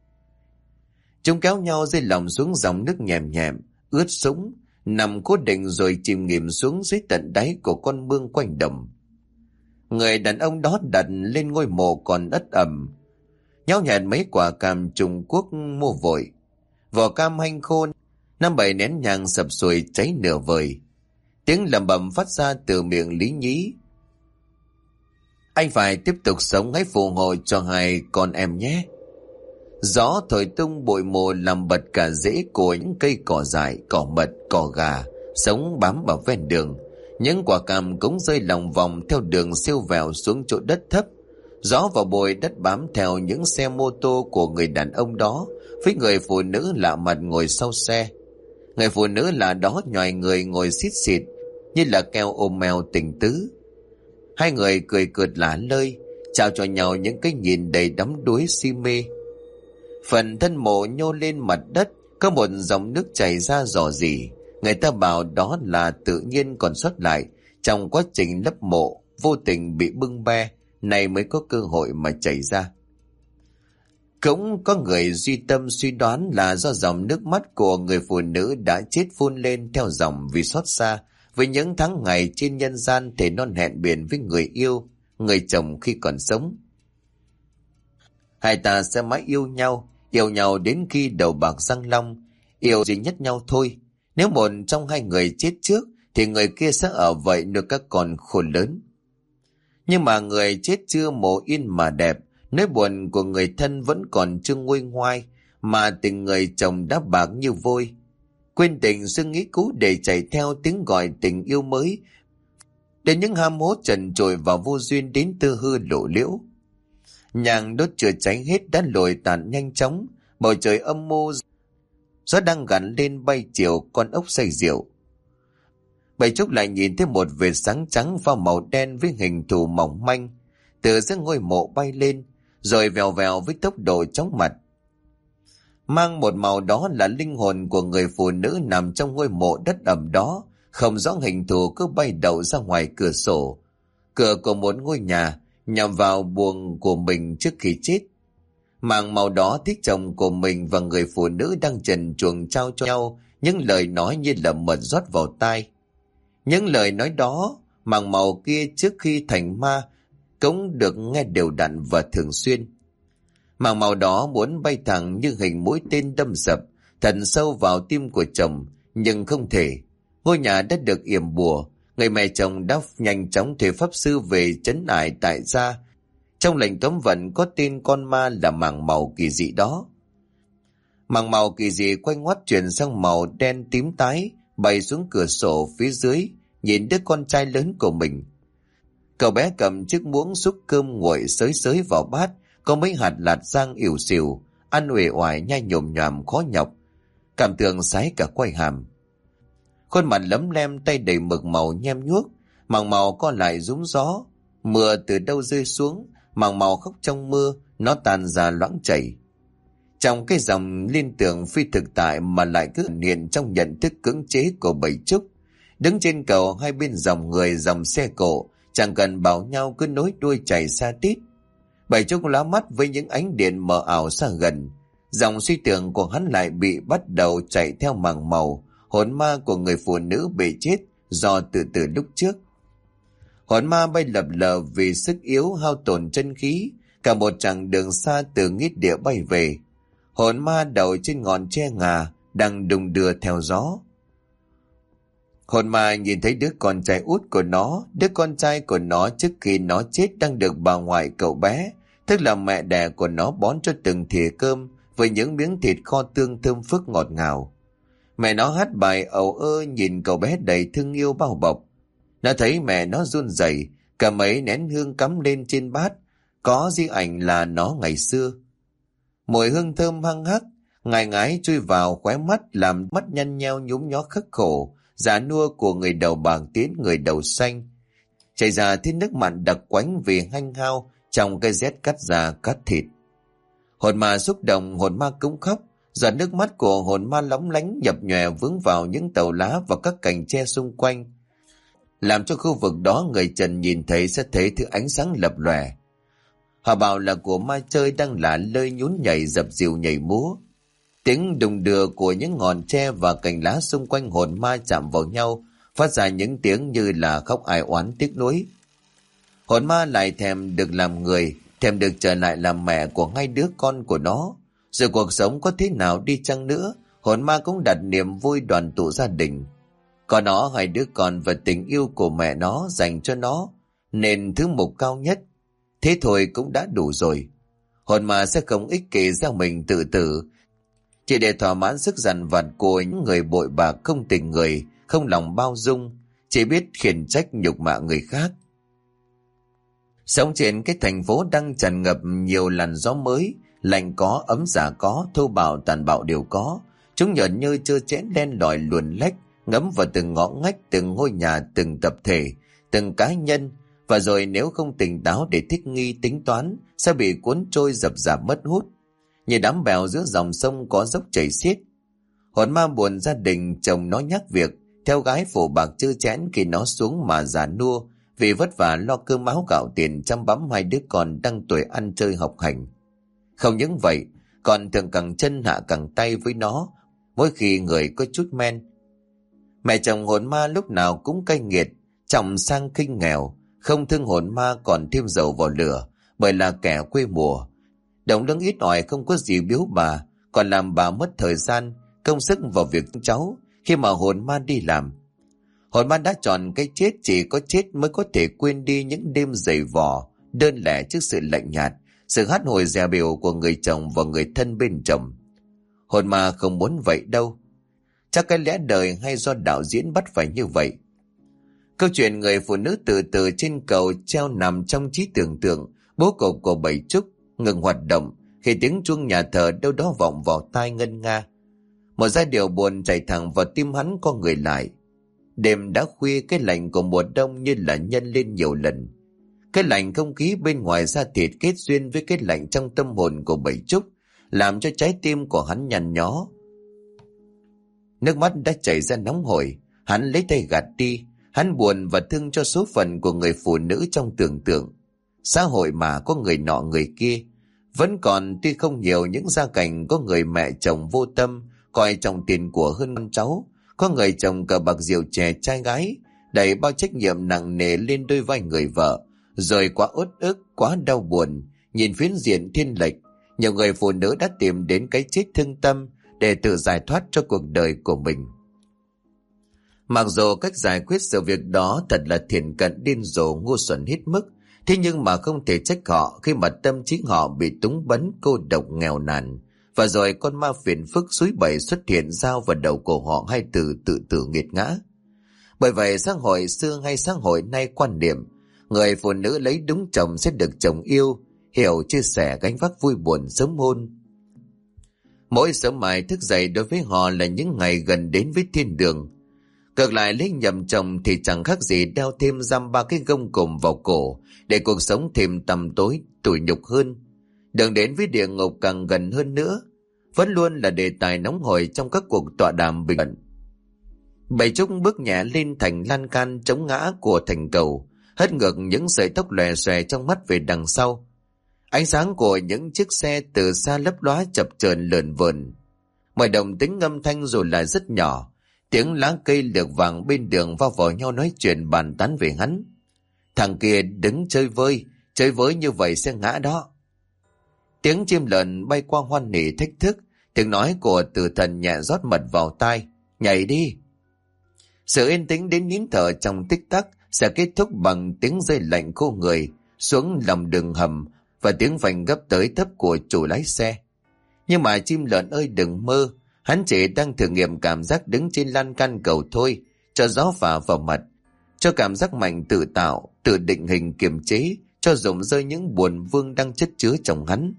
Chúng kéo nhau rơi lòng xuống dòng nước nhèm nhèm, ướt sũng, nằm cố định rồi chìm nghỉm xuống dưới tận đáy của con mương quanh đồng. Người đàn ông đó đặt lên ngôi mộ còn ất ẩm, nháo nhẹt mấy quả cam Trung Quốc mua vội. Vỏ cam hanh khô, 5-7 nén nhang sập sùi cháy nửa vời. Tiếng lẩm bẩm phát ra từ miệng Lý Nhí. Anh phải tiếp tục sống, hãy phù hộ cho hai con em nhé. Gió thổi tung bụi mù làm bật cả rễ của những cây cỏ dại, cỏ mật, cỏ gà sống bám vào ven đường. Những quả cam cũng rơi lòng vòng theo đường siêu vẹo xuống chỗ đất thấp. Gió và bụi đất bám theo những xe mô tô của người đàn ông đó, với người phụ nữ lạ mặt ngồi sau xe. Người phụ nữ lạ đó nhoài người ngồi xít xịt như là keo ôm mèo tình tứ. Hai người cười cợt lả lơi, chào cho nhau những cái nhìn đầy đắm đuối si mê. Phần thân mộ nhô lên mặt đất, có một dòng nước chảy ra rò rỉ. Người ta bảo đó là tự nhiên còn sót lại trong quá trình lấp mộ, vô tình bị bưng be, này mới có cơ hội mà chảy ra. Cũng có người duy tâm suy đoán là do dòng nước mắt của người phụ nữ đã chết phun lên theo dòng vì xót xa với những tháng ngày trên nhân gian thể non hẹn biển với người yêu, người chồng khi còn sống. Hai ta sẽ mãi yêu nhau đến khi đầu bạc răng long, yêu duy nhất nhau thôi. Nếu một trong hai người chết trước thì người kia sẽ ở vậy nuôi các con khôn lớn. Nhưng mà người chết chưa mồ yên mà đẹp, nỗi buồn của người thân vẫn còn chưa nguôi ngoai, mà tình người chồng đã bạc như vôi. Quên tình suy nghĩ cũ để chạy theo tiếng gọi tình yêu mới, để những ham hố trần trội và vô duyên đến tư hư lộ liễu. Nhang đốt chưa cháy hết đã lồi tàn nhanh chóng, bầu trời âm mưu, gió đang gắn lên bay chiều con ốc say rượu. Bảy Trúc lại nhìn thấy một vệt sáng trắng pha màu đen với hình thù mỏng manh từ dưới ngôi mộ bay lên, rồi vèo vèo với tốc độ chóng mặt. Mang một màu đó là linh hồn của người phụ nữ nằm trong ngôi mộ đất ẩm đó, không rõ hình thù cứ bay đậu ra ngoài cửa sổ, cửa của một ngôi nhà, nhằm vào buồng của mình trước khi chết. Màng màu đó thích chồng của mình và người phụ nữ đang trần truồng trao cho nhau những lời nói như là mật rót vào tai. Những lời nói đó, màng màu kia trước khi thành ma cũng được nghe đều đặn và thường xuyên. Màng màu đó muốn bay thẳng như hình mũi tên đâm sập thật sâu vào tim của chồng, nhưng không thể. Ngôi nhà đã được yểm bùa, người mẹ chồng đã nhanh chóng thuê pháp sư về trấn ải tại gia. Trong lệnh cấm vận có tên con ma là màng màu kỳ dị đó. Màng màu kỳ dị quay ngoắt chuyển sang màu đen tím tái, bay xuống cửa sổ phía dưới, nhìn đứa con trai lớn của mình. Cậu bé cầm chiếc muỗng xúc cơm nguội xới xới vào bát, có mấy hạt lạt rang ỉu xìu, ăn uể oải nhai nhồm nhòm khó nhọc, cảm tưởng sái cả quai hàm. Khuôn mặt lấm lem, tay đầy mực màu nhem nhuốc, màng màu co lại rúm gió. Mưa từ đâu rơi xuống, màng màu khóc trong mưa, nó tàn ra loãng chảy. Trong cái dòng liên tưởng phi thực tại mà lại cứ hiện trong nhận thức cưỡng chế của Bảy Trúc. Đứng trên cầu hai bên dòng người dòng xe cộ, chẳng cần bảo nhau cứ nối đuôi chạy xa tít. Bảy Trúc lóa mắt với những ánh điện mờ ảo xa gần. Dòng suy tưởng của hắn lại bị bắt đầu chạy theo màng màu, hồn ma của người phụ nữ bị chết do từ lúc trước. Hồn ma bay lập lờ vì sức yếu hao tổn chân khí, cả một chặng đường xa từ nghĩa địa bay về. Hồn ma đậu trên ngọn tre ngà đang đung đưa theo gió. Hồn ma nhìn thấy đứa con trai út của nó, đứa con trai của nó trước khi nó chết đang được bà ngoại cậu bé, tức là mẹ đẻ của nó bón cho từng thìa cơm với những miếng thịt kho tương thơm phức ngọt ngào. Mẹ nó hát bài ầu ơ nhìn cậu bé đầy thương yêu bao bọc. Nó thấy mẹ nó run rẩy, cả mấy nén hương cắm lên trên bát, có di ảnh là nó ngày xưa. Mùi hương thơm hăng hắc, ngài ngái chui vào khóe mắt làm mắt nhăn nheo nhúm nhó khắc khổ, già nua của người đầu bạc tiến người đầu xanh. Chảy ra thiên nước mặn đặc quánh vì hanh hao trong cái rét cắt da cắt thịt. Hồn ma xúc động, hồn ma cũng khóc, giọt nước mắt của hồn ma lóng lánh nhập nhòe vướng vào những tàu lá và các cành tre xung quanh, làm cho khu vực đó người trần nhìn thấy sẽ thấy thứ ánh sáng lập lòe. Họ bảo là của ma chơi đang lả lơi nhún nhảy dập dìu nhảy múa. Tiếng đùng đưa của những ngọn tre và cành lá xung quanh hồn ma chạm vào nhau, phát ra những tiếng như là khóc ai oán tiếc nuối. Hồn ma lại thèm được làm người, thèm được trở lại làm mẹ của hai đứa con của nó. Rồi cuộc sống có thế nào đi chăng nữa, hồn ma cũng đặt niềm vui đoàn tụ gia đình. Có nó hai đứa con và tình yêu của mẹ nó dành cho nó, nên thứ mục cao nhất. Thế thôi cũng đã đủ rồi. Hồn ma sẽ không ích kỷ ra mình tự tử, chỉ để thỏa mãn sức dằn vặt của những người bội bạc không tình người, không lòng bao dung, chỉ biết khiển trách nhục mạ người khác. Sống trên cái thành phố đang tràn ngập nhiều làn gió mới, lạnh có, ấm giả có, thô bạo tàn bạo đều có. Chúng nhợn như trơ trẽn đen đòi luồn lách, ngấm vào từng ngõ ngách, từng ngôi nhà, từng tập thể, từng cá nhân, và rồi nếu không tỉnh táo để thích nghi tính toán, sẽ bị cuốn trôi dập dạp mất hút, như đám bèo giữa dòng sông có dốc chảy xiết. Hồn ma buồn gia đình chồng nó nhắc việc, theo gái phổ bạc chơ chẽn khi nó xuống mà già nua, vì vất vả lo cơm áo gạo tiền chăm bẵm hai đứa con đang tuổi ăn chơi học hành. Không những vậy, còn thường cẳng chân hạ cẳng tay với nó mỗi khi người có chút men. Mẹ chồng hồn ma lúc nào cũng cay nghiệt, trọng sang khinh nghèo, không thương hồn ma còn thêm dầu vào lửa, bởi là kẻ quê mùa. Đồng lương ít ỏi không có gì biếu bà, còn làm bà mất thời gian, công sức vào việc cháu khi mà hồn ma đi làm. Hồn ma đã chọn cái chết, chỉ có chết mới có thể quên đi những đêm dày vò, đơn lẻ trước sự lạnh nhạt, sự hát hồi dè bỉu của người chồng và người thân bên chồng. Hồn ma không muốn vậy đâu. Chắc cái lẽ đời hay do đạo diễn bắt phải như vậy. Câu chuyện người phụ nữ từ từ trên cầu treo nằm trong trí tưởng tượng bố cục của Bảy Trúc ngừng hoạt động khi tiếng chuông nhà thờ đâu đó vọng vào tai ngân nga. Một giai điệu buồn chạy thẳng vào tim hắn co người lại. Đêm đã khuya, cái lạnh của mùa đông như là nhân lên nhiều lần. Cái lạnh không khí bên ngoài da thịt kết duyên với cái lạnh trong tâm hồn của Bảy Trúc, làm cho trái tim của hắn nhăn nhó. Nước mắt đã chảy ra nóng hổi, hắn lấy tay gạt đi. Hắn buồn và thương cho số phận của người phụ nữ trong tưởng tượng. Xã hội mà có người nọ người kia. Vẫn còn tuy không nhiều những gia cảnh có người mẹ chồng vô tâm, coi trọng tiền của hơn con cháu. Có người chồng cờ bạc rượu chè trai gái, đẩy bao trách nhiệm nặng nề lên đôi vai người vợ. Rồi quá uất ức, quá đau buồn, nhìn phiến diện thiên lệch, nhiều người phụ nữ đã tìm đến cái chết thương tâm để tự giải thoát cho cuộc đời của mình. Mặc dù cách giải quyết sự việc đó thật là thiển cận điên rồ ngu xuẩn hết mức, thế nhưng mà không thể trách họ khi mà tâm trí họ bị túng bấn, cô độc, nghèo nàn. Và rồi con ma phiền phức suối bẩy xuất hiện giao vào đầu của họ hai từ tự tử nghiệt ngã. Bởi vậy xã hội xưa hay xã hội nay quan điểm người phụ nữ lấy đúng chồng sẽ được chồng yêu, hiểu, chia sẻ gánh vác vui buồn sớm hôn. Mỗi sớm mai thức dậy đối với họ là những ngày gần đến với thiên đường. Ngược lại lấy nhầm chồng thì chẳng khác gì đeo thêm giam ba cái gông cùm vào cổ để cuộc sống thêm tăm tối, tủi nhục hơn. Đường đến với địa ngục càng gần hơn nữa, vẫn luôn là đề tài nóng hổi trong các cuộc tọa đàm bình luận. Bảy Trúc bước nhẹ lên thành lan can chống ngã của thành cầu, hất ngược những sợi tóc lòe xòe trong mắt về đằng sau. Ánh sáng của những chiếc xe từ xa lấp lóa chập chờn lượn vờn. Mọi động tĩnh âm thanh rồi là rất nhỏ. Tiếng lá cây lược vàng bên đường va vào nhau nói chuyện bàn tán về hắn. Thằng kia đứng chơi với như vậy sẽ ngã đó. Tiếng chim lợn bay qua hoan nỉ thách thức, tiếng nói của Tử Thần nhẹ rót mật vào tai. Nhảy đi. Sự yên tĩnh đến nín thở trong tích tắc sẽ kết thúc bằng tiếng rơi lạnh khô người xuống lòng đường hầm và tiếng phanh gấp tới tấp của chủ lái xe. Nhưng mà chim lợn ơi đừng mơ, hắn chỉ đang thử nghiệm cảm giác đứng trên lan can cầu thôi, cho gió phả vào mặt, cho cảm giác mạnh tự tạo, tự định hình kiềm chế, cho rụng rơi những buồn vương đang chất chứa trong hắn.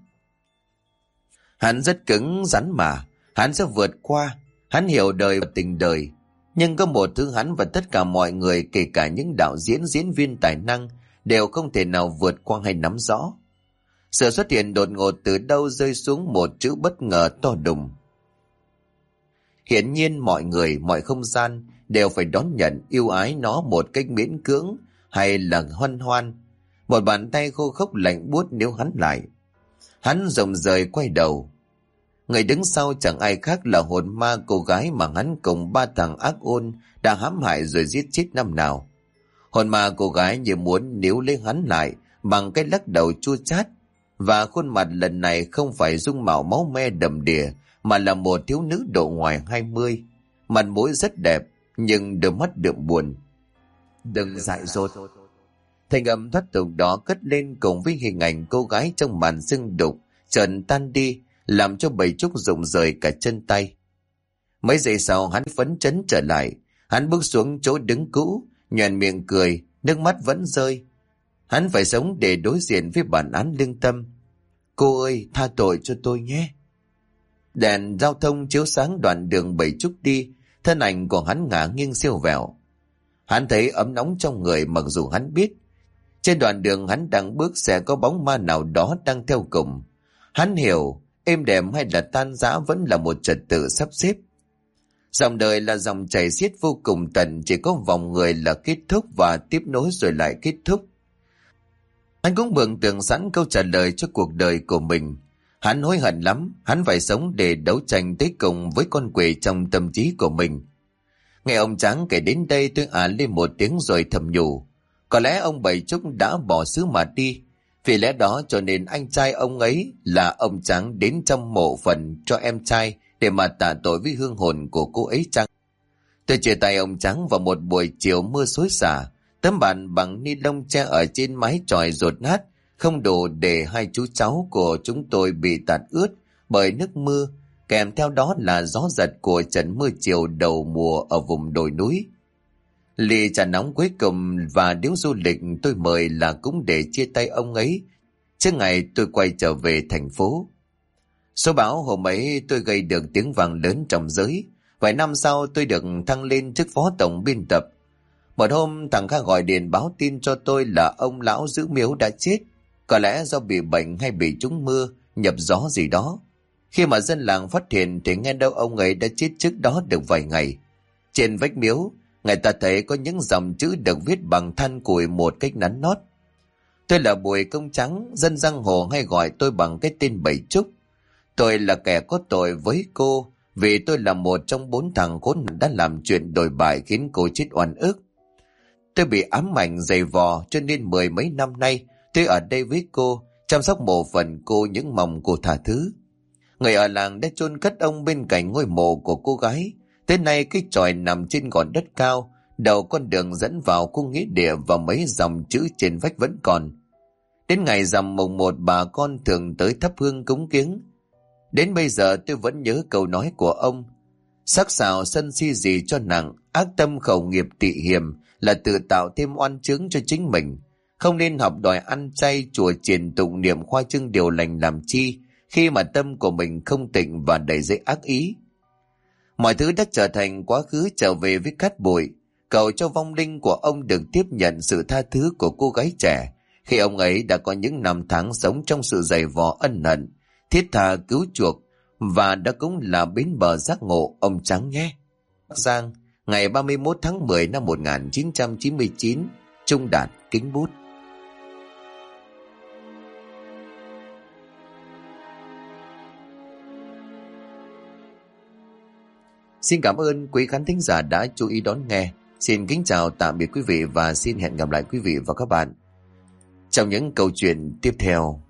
Hắn rất cứng rắn mà, hắn sẽ vượt qua, hắn hiểu đời và tình đời. Nhưng có một thứ hắn và tất cả mọi người, kể cả những đạo diễn, diễn viên tài năng, đều không thể nào vượt qua hay nắm rõ. Sự xuất hiện đột ngột từ đâu rơi xuống một chữ bất ngờ to đùng. Hiển nhiên mọi người, mọi không gian đều phải đón nhận, yêu ái nó một cách miễn cưỡng hay là hoan hoan. Một bàn tay khô khốc lạnh buốt níu hắn lại. Hắn rộng rời quay đầu. Người đứng sau chẳng ai khác là hồn ma cô gái mà hắn cùng ba thằng ác ôn đã hãm hại rồi giết chết năm nào. Hồn ma cô gái như muốn níu lấy hắn lại bằng cái lắc đầu chua chát, và khuôn mặt lần này không phải dung mạo máu me đầm đìa mà là một thiếu nữ độ ngoài 20, mặt mũi rất đẹp nhưng đôi mắt đượm buồn. Đừng dại dột. Thanh âm thoát tục đó cất lên cùng với hình ảnh cô gái trong màn sương đục chợt tan đi, làm cho Bảy Trúc rụng rời cả chân tay. Mấy giây sau hắn phấn chấn trở lại, hắn bước xuống chỗ đứng cũ, nhoẻn miệng cười, nước mắt vẫn rơi. Hắn phải sống để đối diện với bản án lương tâm. Cô ơi, tha tội cho tôi nhé. Đèn giao thông chiếu sáng đoạn đường Bảy Trúc đi, thân ảnh của hắn ngả nghiêng siêu vẹo. Hắn thấy ấm nóng trong người, mặc dù hắn biết trên đoạn đường hắn đang bước sẽ có bóng ma nào đó đang theo cùng. Hắn hiểu êm đềm hay là tan rã vẫn là một trật tự sắp xếp. Dòng đời là dòng chảy xiết vô cùng tận, chỉ có vòng người là kết thúc và tiếp nối rồi lại kết thúc. Hắn cũng mường tượng sẵn câu trả lời cho cuộc đời của mình. Hắn hối hận lắm, hắn phải sống để đấu tranh tới cùng với con quỷ trong tâm trí của mình. Nghe ông Tráng kể đến đây tôi lên một tiếng rồi thầm nhủ. Có lẽ ông Bảy Trúc đã bỏ xứ mà đi. Vì lẽ đó cho nên anh trai ông ấy là ông Tráng đến trong mộ phần cho em trai để mà tạ tội với hương hồn của cô ấy chăng? Tôi chia tay ông Tráng vào một buổi chiều mưa xối xả. Tấm bàn bằng ni lông che ở trên mái chòi dột nát, không đủ để hai chú cháu của chúng tôi bị tạt ướt bởi nước mưa, kèm theo đó là gió giật của trận mưa chiều đầu mùa ở vùng đồi núi. Ly trà nóng cuối cùng và điếu du lịch tôi mời là cũng để chia tay ông ấy trước ngày tôi quay trở về thành phố. Số báo hôm ấy tôi gây được tiếng vang lớn trong giới. Vài năm sau tôi được thăng lên chức phó tổng biên tập. Một hôm thằng Kha gọi điện báo tin cho tôi là ông lão giữ miếu đã chết, có lẽ do bị bệnh hay bị trúng mưa, nhập gió gì đó. Khi mà dân làng phát hiện thì nghe đâu ông ấy đã chết trước đó được vài ngày. Trên vách miếu, người ta thấy có những dòng chữ được viết bằng than củi một cách nắn nót. Tôi là Bùi Công Trắng, dân giang hồ hay gọi tôi bằng cái tên Bảy Trúc. Tôi là kẻ có tội với cô, vì tôi là một trong 4 thằng khốn đã làm chuyện đồi bại khiến cô chết oan ức. Tôi bị ám ảnh dày vò cho nên 10 mấy năm nay tôi ở đây với cô, chăm sóc mộ phần cô những mong cô tha thứ. Người ở làng đã chôn cất ông bên cạnh ngôi mộ của cô gái. Tới nay cái chòi nằm trên gò đất cao, đầu con đường dẫn vào khu nghĩa địa và mấy dòng chữ trên vách vẫn còn. Đến ngày rằm mùng 1 bà con thường tới thắp hương cúng kiếng. Đến bây giờ tôi vẫn nhớ câu nói của ông: sắc sảo sân si gì cho nặng, ác tâm khẩu nghiệp tị hiềm là tự tạo thêm oan chướng cho chính mình. Không nên học đòi ăn chay chùa chiền tụng niệm khoa trương điều lành làm chi khi mà tâm của mình không tịnh và đầy dẫy ác ý. Mọi thứ đã trở thành quá khứ, trở về với cát bụi. Cầu cho vong linh của ông được tiếp nhận sự tha thứ của cô gái trẻ khi ông ấy đã có những năm tháng sống trong sự dày vò ân hận, thiết tha cứu chuộc, và đó cũng là bến bờ giác ngộ ông Trắng nhé. Bắc Giang, ngày 31 tháng 10 năm 1999, Trung Đạt kính bút. Xin cảm ơn quý khán thính giả đã chú ý đón nghe. Xin kính chào tạm biệt quý vị và xin hẹn gặp lại quý vị và các bạn trong những câu chuyện tiếp theo.